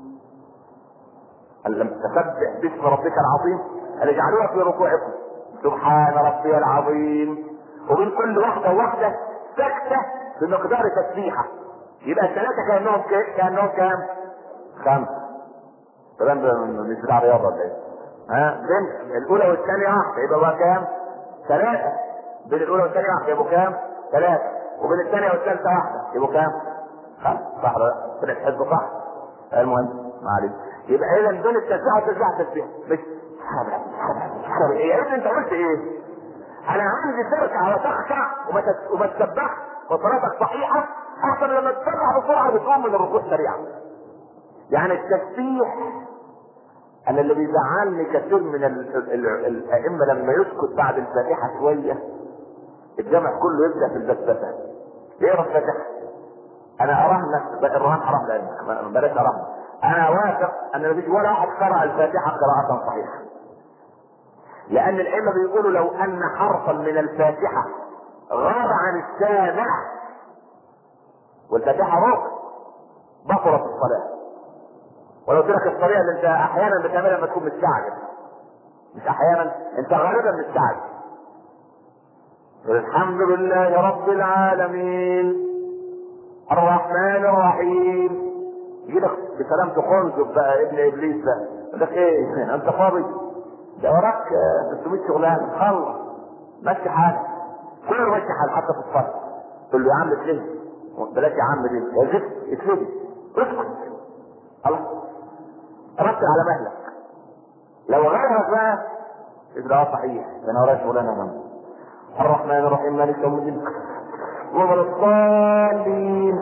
هل لم تسبح باسم ربك العظيم هل اجعلوها في ركوعكم سبحان ربي العظيم. وبين كل واحده سكته بمقدار تسبيحه. يبقى الثلاثه كانهم كام؟ 5. الكلام ده مش بتاع رياضه ولا ايه؟ بين الاولى والثانيه واحده يبقى بقى كام؟ 3. بين الاولى والثانيه واحده يبقوا كام؟ 3. وبين الثانيه والثالثه واحده يبقوا كام؟ 5. صح ولا لا؟ كده تحسبوا صح؟ المهم ما عليك. يبقى اذا بين التسبيح والتسبيح تسبيح مش تشكر ايه يا ابني؟ انت قلت ايه؟ انا عندي تركع وتخشع وما تسبح وصلاتك صحيحه احسن لما تسبح بسرعه وتقوم من الركوع سريعا. يعني التسبيح، انا اللي بيزعلني كثير من الائمه لما يسكت بعد الفاتحه شويه الجمع كله يبدا في البسبسه. ايه الفاتحه؟ انا اراهنك الرهان حرام لانك بلاش اراهنك. انا واثق ان مفيش ولا واحد قرأ الفاتحه قراءه صحيحه، لان الائمه بيقولوا لو ان حرفا من الفاتحه غاب عن السامع، والفاتحه ركن، بطلت الصلاه. ولو ترك الطريقه اللي انت احيانا بتعملها لما تكون مستعجل، مش احيانا، انت غالبا مستعجل. الحمد لله رب العالمين الرحمن الرحيم، يجي لك بسلام تخنزب بقى ابن ابليس بقى يقول لك ايه انت فاضي؟ ده وراك 600 شغلانه، خلص مشي حالك، كله مشي حالك حتى في الصلاه. تقول له يا عم اتلهي، بلاش يا عم دي يا زفت اتلهي، اسكت خلاص ركز على مهلك. لو غيرها بقى يبقى صحيح، انا ورايا شغلانه انا. الرحمن الرحيم مالك يوم الدين ولا الضالين.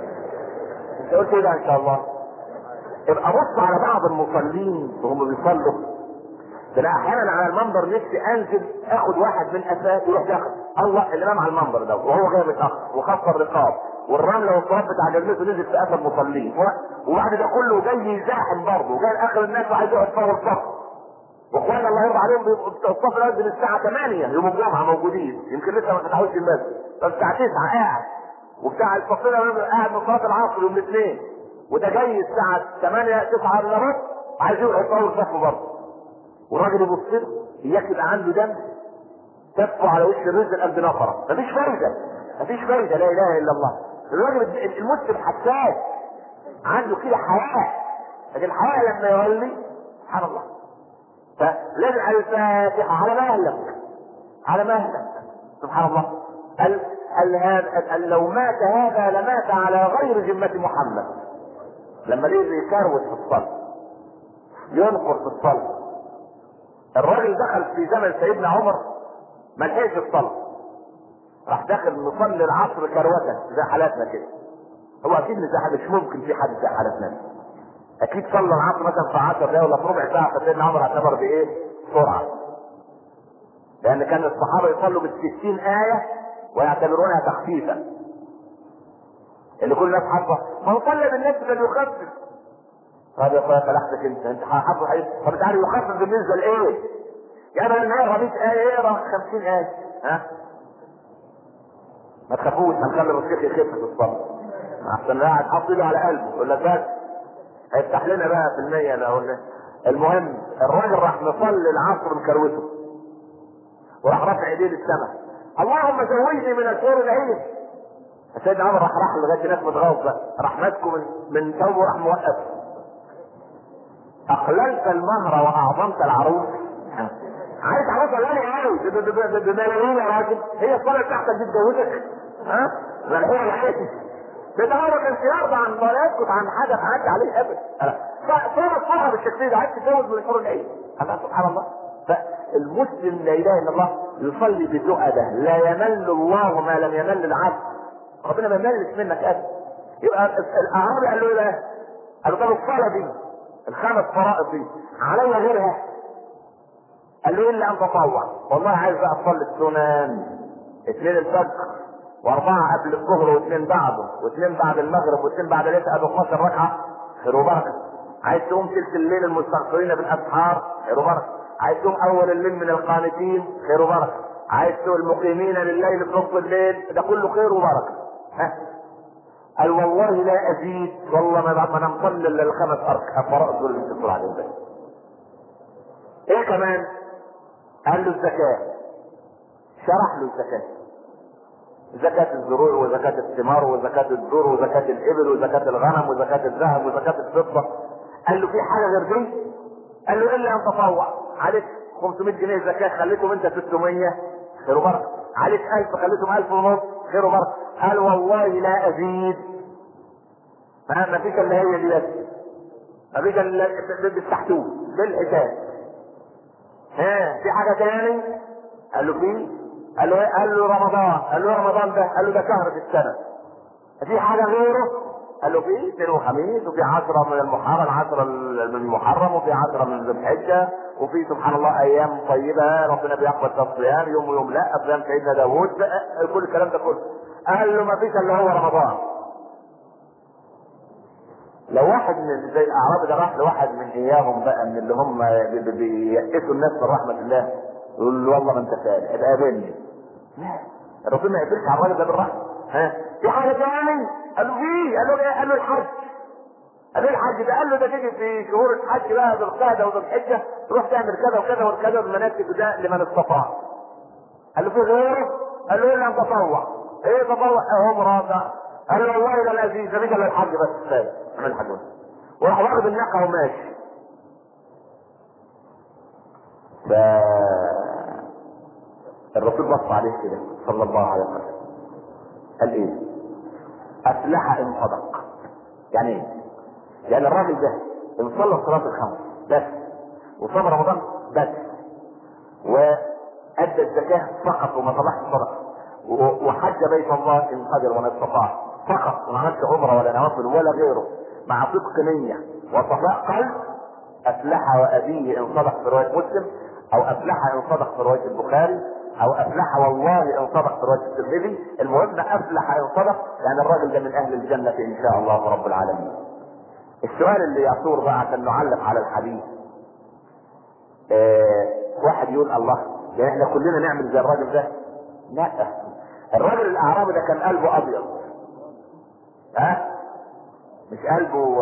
انت قلت كده ان شاء الله. ابقى بص على بعض المصلين وهم بيصلوا، تلاقي احيانا على المنبر نفسي انزل اخد واحد من قفاه يروح داخل الله اللي نام على المنبر ده وهو جاي متاخر وخف الرقاب والرمله والتراب بتاع جلته نزل في قفا المصلين، وبعد ده كله جاي يزاحم برضه وجاي لاخر الناس وعايز يقعد فوق الصف. واخوانا الله يرضى عليهم بيبقوا الصف لازم الساعه 8 يوم الجمعه موجودين، يمكن لسه ما فتحوش المسجد، فالساعه 9 قاعد، وبتاع الصفين قاعد من صلاه العصر يوم الاثنين، وده جاي الساعه 8 9 الا ربع عايز يقعد فوق الصف برضه. والراجل يبص له اياك يبقى عنده دم تبقى على وش الرزق قد نفره، مفيش فايده، مفيش فايده، لا اله الا الله. الراجل المسلم حساس عنده كده حياه، لكن الحياه لما يولي سبحان الله. فلازم على الفاتحه على مهلك، على مهلك سبحان الله. قال لو مات هذا لمات على غير ذمه محمد. لما ليه يكروت في الصلاه ينقر في الصلاه. الراجل دخل في زمن سيدنا عمر ما لحقش الصلاه، راح داخل مصلي العصر كروته زي حالاتنا كده. هو اكيد مش ممكن في حد زي حالاتنا، اكيد صلى العصر مثلا في 10 دقايق ولا في ربع ساعه، فسيدنا عمر اعتبر بايه؟ سرعه. لان كان الصحابه يصلوا بال60 ايه ويعتبرونها تخفيفا. اللي كل الناس حافظه ما هو صلى بالناس كان يخفف. طب يا اخويا فلحتك انت حافظ حديث، طب انت عارف يخفف بالنسبه لايه؟ يعني بدل ما يقرا 100 ايه يقرا 50 ايه. ها؟ ما تخافوش، هنخلي الشيخ يخف في الصلاه احسن قاعد حاطط ايده على قلبه يقول لك بس هيفتح لنا بقى في المية لو. المهم الراجل راح مصلي العصر مكروته وراح رافع ايديه للسماء اللهم زوجني من الحور العين. سيدنا عمر راح لغايه ناس متغاظ بقى، راح ماسكه من ثوبه وراح موقف. اقللت المهر واعظمت العروس. عايز عروسه غالي قوي بملايين يا راجل، هي الصلاه بتاعتك دي تجوزك؟ ها؟ ما الحور العين ده هو ما كانش يرضى عن ولا يسكت عن حاجه تعدي عليه ابدا. صار الصلاه بالشكل ده عايز تتجوز من الحور العين. الله سبحان الله. فالمسلم لا اله الا الله يصلي بزؤده، لا يمل الله ما لم يمل العبد. ربنا ما يملش منك ابدا. يبقى الاعرابي قال له ايه بقى؟ قال له طب الصلاه دي الخمس فرائض دي علي غيرها؟ قال له الا ان تطوع. والله عايز بقى اصلي السنن 2 الفجر و4 قبل الظهر و2 بعده و2 بعد المغرب و2 بعد العشاء ابو 12 ركعه خير وبركه. عايز تقوم تلت الليل المستغفرين بالاسحار خير وبركه. عايز تقوم اول الليل من القانتين خير وبركه. عايز تقوم المقيمين لليل في نصف الليل ده كله خير وبركه. ها؟ قال والله لا ازيد، والله ما انا مصلي الا الخمس فرائض دول اللي بتقول عليهم بس. ايه كمان؟ قال له الزكاه. شرح له الزكاه، زكاة الزروع وزكاة الثمار وزكاة الذر وزكاة الإبل وزكاة الغنم وزكاة الذهب وزكاة الفضة. قال له في حاجة غير دي؟ قال له إلا أن تطوع. عليك 500 جنيه زكاة خليتهم أنت 600 خير وبركة. عليك 1000 خليتهم 1000 ونص خير وبركة. قال والله لا أزيد. ما فيش إلا هي دي بس. ما فيش إلا بالتحتوم بالحساب. ها في حاجه تاني؟ قال له في. قال له ايه؟ قال له رمضان. قال له رمضان ده؟ قال له ده شهر في السنه. في حاجه غيره؟ قال له في اثنين وخميس، وفي 10 من المحرم، 10 من المحرم، وفي 10 من ذي الحجه، وفي سبحان الله ايام طيبه ربنا بيقبل فيها الصيام، يوم ويوم لا، صيام سيدنا داوود، كل الكلام ده كله. قال له ما فيش الا هو رمضان. لو واحد من زي الاعرابي ده راح لواحد من اياهم بقى، من اللي هم بييأسوا الناس من رحمه الله، يقول له والله ما انت فالح ابقى قابلني. لا، الرسول ما يقبلش على الراجل ده بالرحمه. ها في حاجه ثاني؟ قال له في. قال له ايه؟ قال له الحج. قال له الحج ده؟ قال له ده تيجي في شهور الحج بقى، ذو القعده وذو الحجه، تروح تعمل كذا وكذا وكذا المناسك ده لمن استطاع. قال له في غيره؟ قال له الا تطوع. ايه تطوع؟ اهو مرافع. قال له والله ده العزيز ده بيجي للحج بس كفايه من الحج بس. وراح واخد الناقه وماشي. الرسول بص عليه كده صلى الله عليه وسلم، قال ايه؟ افلح ان صدق. يعني ايه؟ يعني الراجل ده ان صلى الصلاه الخمس بس، وصام رمضان بس، وادى الزكاه فقط وما طلعش الصدقه، وحج بيت الله ان قدر وما استطاع فقط، وما عملش عمره ولا نوافل ولا غيره، مع صدق نيه وصفاء قلب، افلح وابيه ان صدق في روايه مسلم، او افلح ان صدق في روايه البخاري، او افلح والله ان صدق في روايه الترمذي. المهم افلح ان صدق، يعني الراجل ده من اهل الجنه ان شاء الله رب العالمين. السؤال اللي يثور بقى عشان نعلق على الحديث، واحد يقول الله يعني احنا كلنا نعمل زي الراجل ده؟ لا، الراجل الاعرابي ده كان قلبه ابيض، مش قلبه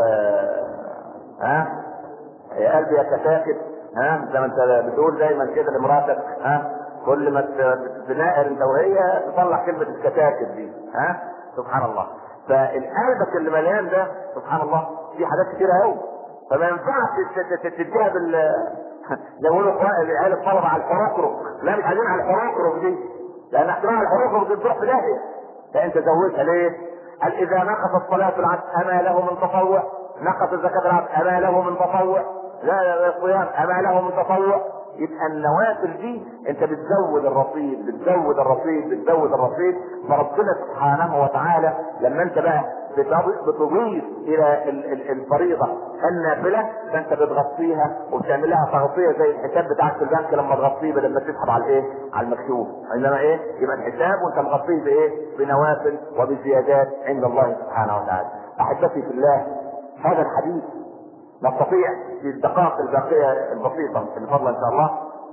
قلبي يتساكت، زي ما انت بتقول دايما كده لمراتك، كل ما تناقر انت وهي تطلع كلمه الكتاكت دي، سبحان الله. فالقلبك اللي مليان ده سبحان الله في حاجات كتيره قوي، فما ينفعش تديها زي ما بيقولوا العيال الطلبه على الحركرك. لا، مش عايزين على الحركرك دي، لان احترام الحركرك دي تروح في داهيه. لا، انت زودها ليه؟ قال اذا نقصت صلاه العبد اما له من تطوع، نقص زكاه العبد اما له من تطوع، لا الصيام اما له من تطوع. يبقى النوافل دي انت بتزود الرصيد بتزود الرصيد بتزود الرصيد. فربنا سبحانه وتعالى لما انت بقى بتضيف الى الفريضه النافله، فانت بتغطيها وبتعمل لها تغطيه زي الحساب بتاعك في البنك لما تغطيه بدل ما تسحب على الايه؟ على المكتوب. انما ايه؟ يبقى الحساب وانت مغطيه بايه؟ بنوافل وبزيادات عند الله سبحانه وتعالى. احبتي في الله، هذا الحديث نستطيع في الدقائق الباقيه البسيطه اللي فضلا ان شاء الله.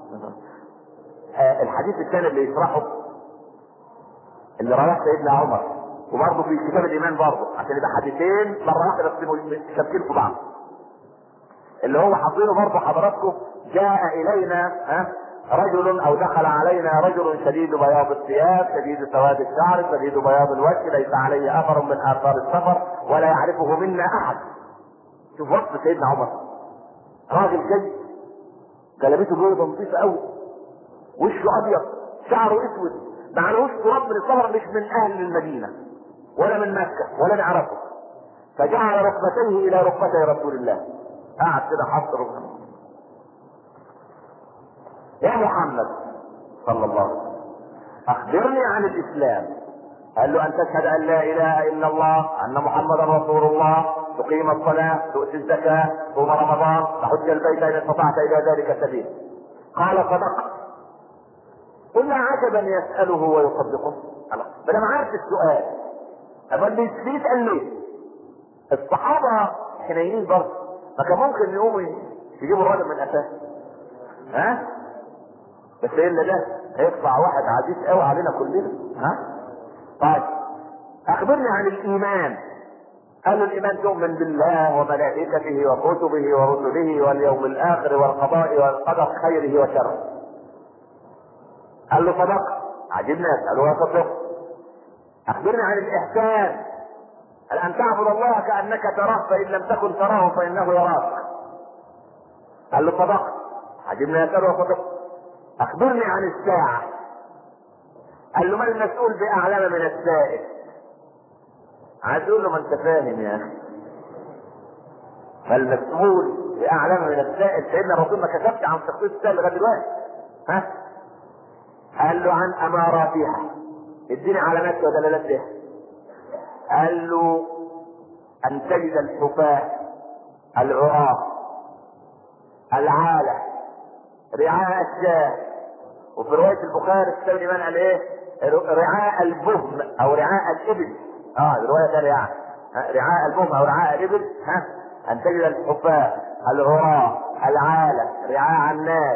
الحديث الثاني اللي يشرحه اللي رواه سيدنا عمر، وبرضه في كتاب الايمان برضه، عشان يبقى حديثين مره واحده بس شابكين في بعض، اللي هو حاطينه برضه حضراتكم. جاء الينا رجل او دخل علينا رجل شديد بياض الثياب شديد سواد الشعر شديد بياض الوجه ليس عليه اثر من اثار السفر ولا يعرفه منا احد. شوف وصف سيدنا عمر، راجل جد، جلبته بيضه نظيفه قوي، وشه ابيض، شعره اسود، معلوش تراب من السفر، مش من اهل المدينه ولا من مكه ولا نعرفه. فجعل ركبتيه الى ركبتي رسول الله، قعد كده حط ركبته. يا محمد صلى الله عليه وسلم اخبرني عن الاسلام. قال له ان تشهد ان لا اله الا الله ان محمدا رسول الله، تقيم الصلاه، تؤتي الزكاه، تصوم رمضان، تحج البيت ان استطعت الى ذلك سبيل. قال صدقت. قلنا عجبا يساله ويصدقه. ده انا ما عرفت السؤال، امال بيسال ليه؟ الصحابه حنينين برضه، ما كان ممكن يقوموا يجيبوا الراجل من قفاه، بس ايه اللي ده هيطلع واحد عزيز قوي علينا كلنا. طيب اخبرني عن الايمان. قال له الايمان تؤمن بالله وملائكته وكتبه ورسله واليوم الاخر والقضاء والقدر خيره وشره. قال له صدق. عجبنا يسأله ويصدق. اخبرني عن الاحسان. قال ان تعبد الله كانك تراه فان لم تكن تراه فانه يراك. قال له صدق. عجبنا يسأله ويصدق. اخبرني عن الساعة. قال له ما المسؤول باعلم من السائل. عايز يقول له ما انت فاهم يا اخي، ما المسؤول بأعلم من السائل. سيدنا الرسول ما كتبش عن تخصيص السائل لغاية دلوقتي. ها؟ قال له عن أماراتها، اديني علامات ودلالات لها. قال له أن تجد الحفاة العراة العالة رعاء الشاه. وفي رواية البخاري السيد من قال ايه؟ رعاء البهم او رعاء الابل. الرواية ثانية يعني رعاء البهم او رعاء الابل. ان تجد الحفاة العراة العالة رعاء الناس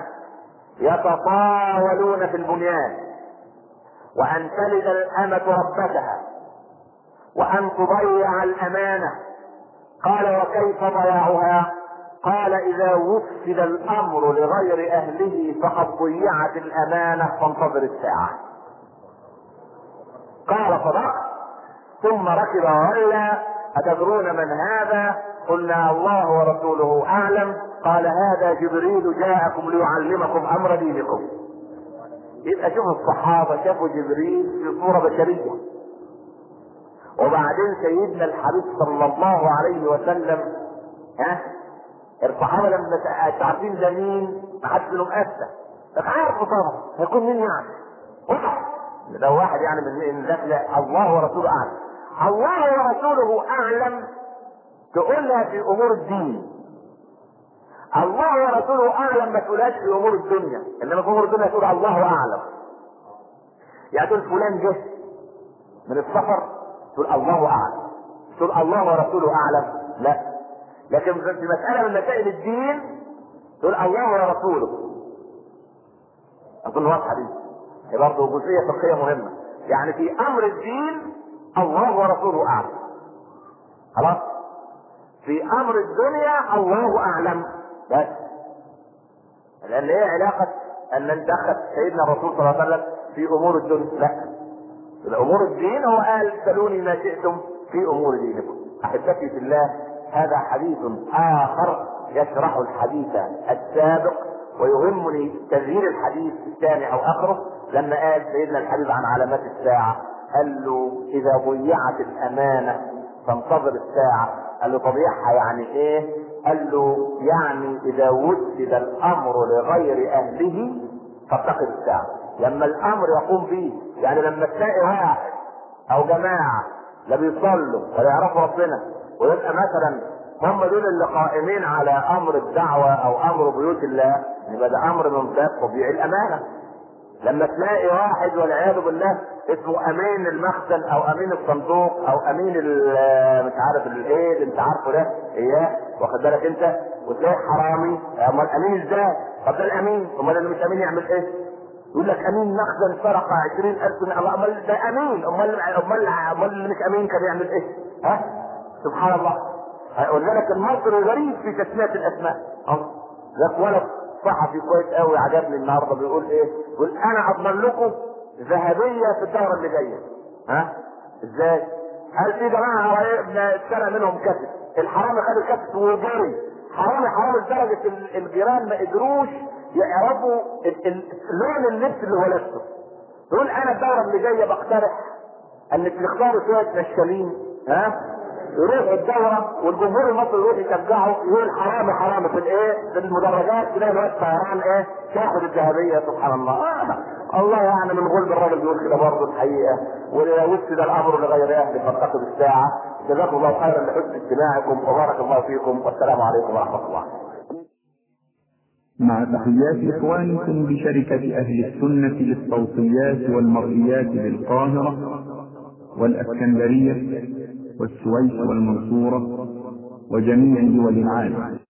يتطاولون في البنيان، وان تلد الامة ربتها، وان تضيع الامانة. قال وكيف ضياعها؟ قال اذا وفد الامر لغير اهله فقد ضيعت الامانة فانتظر الساعة. قال صدق. ثم ركب وولى. اتدرون من هذا؟ قلنا الله ورسوله اعلم. قال هذا جبريل جاءكم ليعلمكم امر دينكم. يبقى شوفوا الصحابة شافوا جبريل في صورة بشرية، وبعدين سيدنا الحبيب صلى الله عليه وسلم الصحابة لما عارفين ده مين، ما حدش منهم اسى. طب عارفه طبعا، هيكون مين يعني؟ ده واحد يعني من داخل الله ورسوله اعلم. الله ورسوله اعلم تقولها في امور الدين. الله ورسوله اعلم ما تقولهاش في امور الدنيا، انما في امور الدنيا تقول الله اعلم. يعني تقول فلان جه من السفر تقول الله اعلم، تقول الله ورسوله اعلم لا. لكن في مسألة من مسائل الدين تقول الله ورسوله. اظن واضحة دي. هي برضه جزئية فقهية مهمة. يعني في امر الدين الله ورسوله اعلم. خلاص؟ في امر الدنيا الله اعلم بس. لان ايه علاقة ان ندخل سيدنا الرسول صلى الله عليه وسلم في امور الدنيا؟ لا. في امور الدين هو قال سلوني ما شئتم في امور دينكم. احبتي في الله، هذا حديث اخر يشرح الحديث السابق، ويهمني تغيير الحديث الثاني او اخره. لما قال سيدنا الحبيب عن علامات الساعة قال له اذا ضيعت الامانة فانتظر الساعة. قال له تضيعها يعني ايه؟ قال له يعني اذا وسد الامر لغير اهله فاتقد الساعة. لما الامر يقوم به، يعني لما تلاقي واحد او جماعة لا بيصلوا ولا يعرفوا ربنا، ويبقى مثلا هم دول اللي قائمين على امر الدعوة او امر بيوت الله، يبقى ده امر من باب تضييع الامانة. لما تلاقي واحد والعياذ بالله اسمه امين المخزن او امين الصندوق او امين مش عارف الايه اللي انت عارفه ده اياه، واخد بالك انت، وتلاقي حرامي، امال امين ازاي؟ طب ده الامين، امال اللي مش امين يعمل ايه؟ يقول لك امين مخزن سرق 20,000. امال ده امين، امال اللي مش امين كان يعمل ايه؟ سبحان الله. ولذلك المصري غريب في تسمية الاسماء. ذاك ولد صحفي كويس قوي عجبني النهارده بيقول ايه؟ بيقول انا اضمن لكم ذهبيه في الدوره اللي جايه. ازاي؟ قال في جماعه اتسرق منهم كتف، الحرامي خد الكتف وجري. حرامي لدرجه الجيران ما قدروش يعرفوا لون اللبس اللي هو لابسه. يقول انا الدوره اللي جايه بقترح ان تختاروا شويه نشالين يروح الدورة والجمهور المصري يروح يشجعه، يقول حرامي في الايه؟ في المدرجات تلاقي الواد طيران تاخد الذهبية. سبحان الله. الله يعني من غلب الراجل بيقول كده برضه الحقيقة. ولو وسد الامر لغير اهله فاتقوا الساعة. جزاكم الله خيرا لحسن استماعكم وبارك الله فيكم والسلام عليكم ورحمة الله. مع تحيات اخوانكم بشركة اهل السنة للصوتيات والمرئيات بالقاهرة والاسكندرية والسويس والمنصورة وجميع دول العالم.